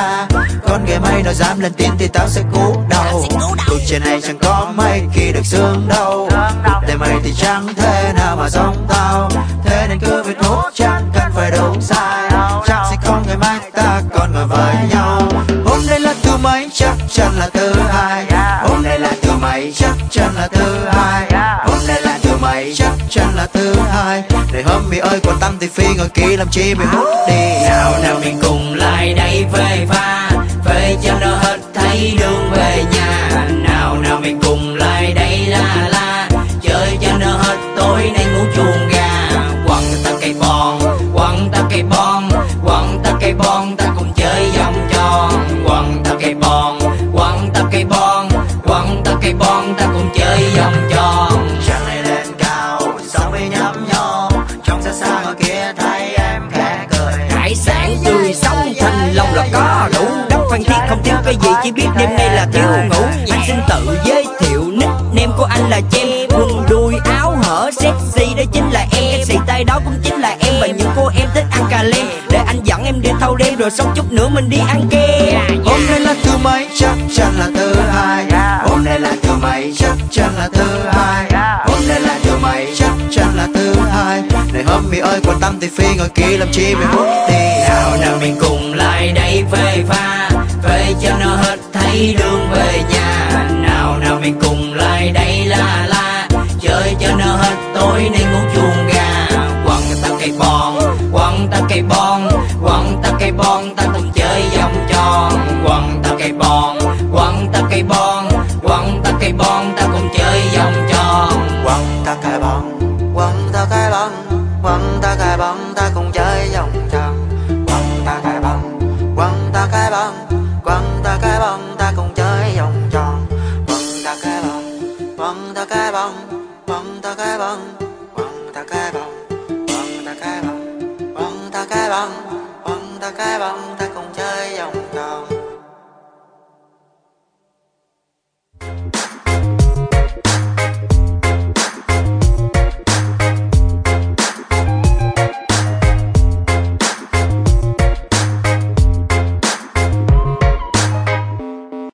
Con ghẻ mây nó dám lên tiếng thì tao sẽ cú đầu. Cuộc trên này chẳng có mấy khi được sướng đâu. Để mày thì chẳng thế nào mà giống tao. Thế nên cứ việc hút chẳng cần phải đúng sai. Chắc sẽ có ngày mai ta còn ngồi với nhau. Hôm nay là thứ mấy chắc chắn là thứ hai. Hôm nay là thứ mấy chắc chắn là thứ hai. Hôm nay là thứ mấy chắc chắn là thứ hai. Này Hummy ơi còn tâm thì phi ngồi kia làm chi mày hút đi. Nào nào mình cùng lại đây phê pha, phê cho nó hết thấy đường về nhà. Nào nào mình cùng lại đây la la, chơi cho nó hết tối nay ngủ chuồng gà. Quăng ta cây bon, quăng ta cây bon, quăng ta cây bon, ta cùng chơi vòng tròn. Quăng ta cây bon, quăng ta cây bon, quăng ta cây bon, ta cùng chơi vòng tròn. Trăng này lên cao, sóng với nhắm nhó, trong xa xa ngoài kia thấy em khẽ cười. Hải sản tươi sống thanh long là có đủ, đất Phan Thiết không thiếu cái gì chỉ biết đêm nay là thiếu ngủ. Anh xin tự giới thiệu nickname của anh là Jem, quần đùi áo hở sexy đó chính là em, cái xì tay đó cũng chính là em. Và những cô em thích ăn cà lem, để anh dẫn em đi thâu đêm rồi sống chút nữa mình đi ăn kem. Hôm nay là thứ mấy chắc chắn là thứ hai. Hôm nay là thứ mấy chắc chắn là thứ hai. Hôm nay là thứ mấy chắc chắn là thứ hai. Này Hummy ơi quan tâm thì phi ngồi kia làm chi mày hút đi. Nào nào mình cùng lại đây phê pha, phê cho nó hết thấy đường về nhà. Nào nào mình cùng lại đây la la, chơi cho nó hết tối nay ngủ chuồng gà. Quăng ta cây bon, quăng ta cây bon, quăng ta cây bon, ta cùng chơi vòng tròn. Quăng ta cây bon, quăng ta cây bon, quăng ta cây bon, ta cùng chơi vòng tròn. Quăng ta cái bóng, quăng ta cái bóng, quăng ta cái bóng, ta cùng chơi vòng tròn. Quăng ta cái bóng, quăng ta cái bóng, quăng ta cái bóng, ta cùng chơi vòng tròn. Quăng ta cái bóng, quăng ta cái bóng, quăng ta cái bóng, quăng ta cái bóng, quăng ta cái bóng, quăng ta cái bóng, quăng ta cái bóng.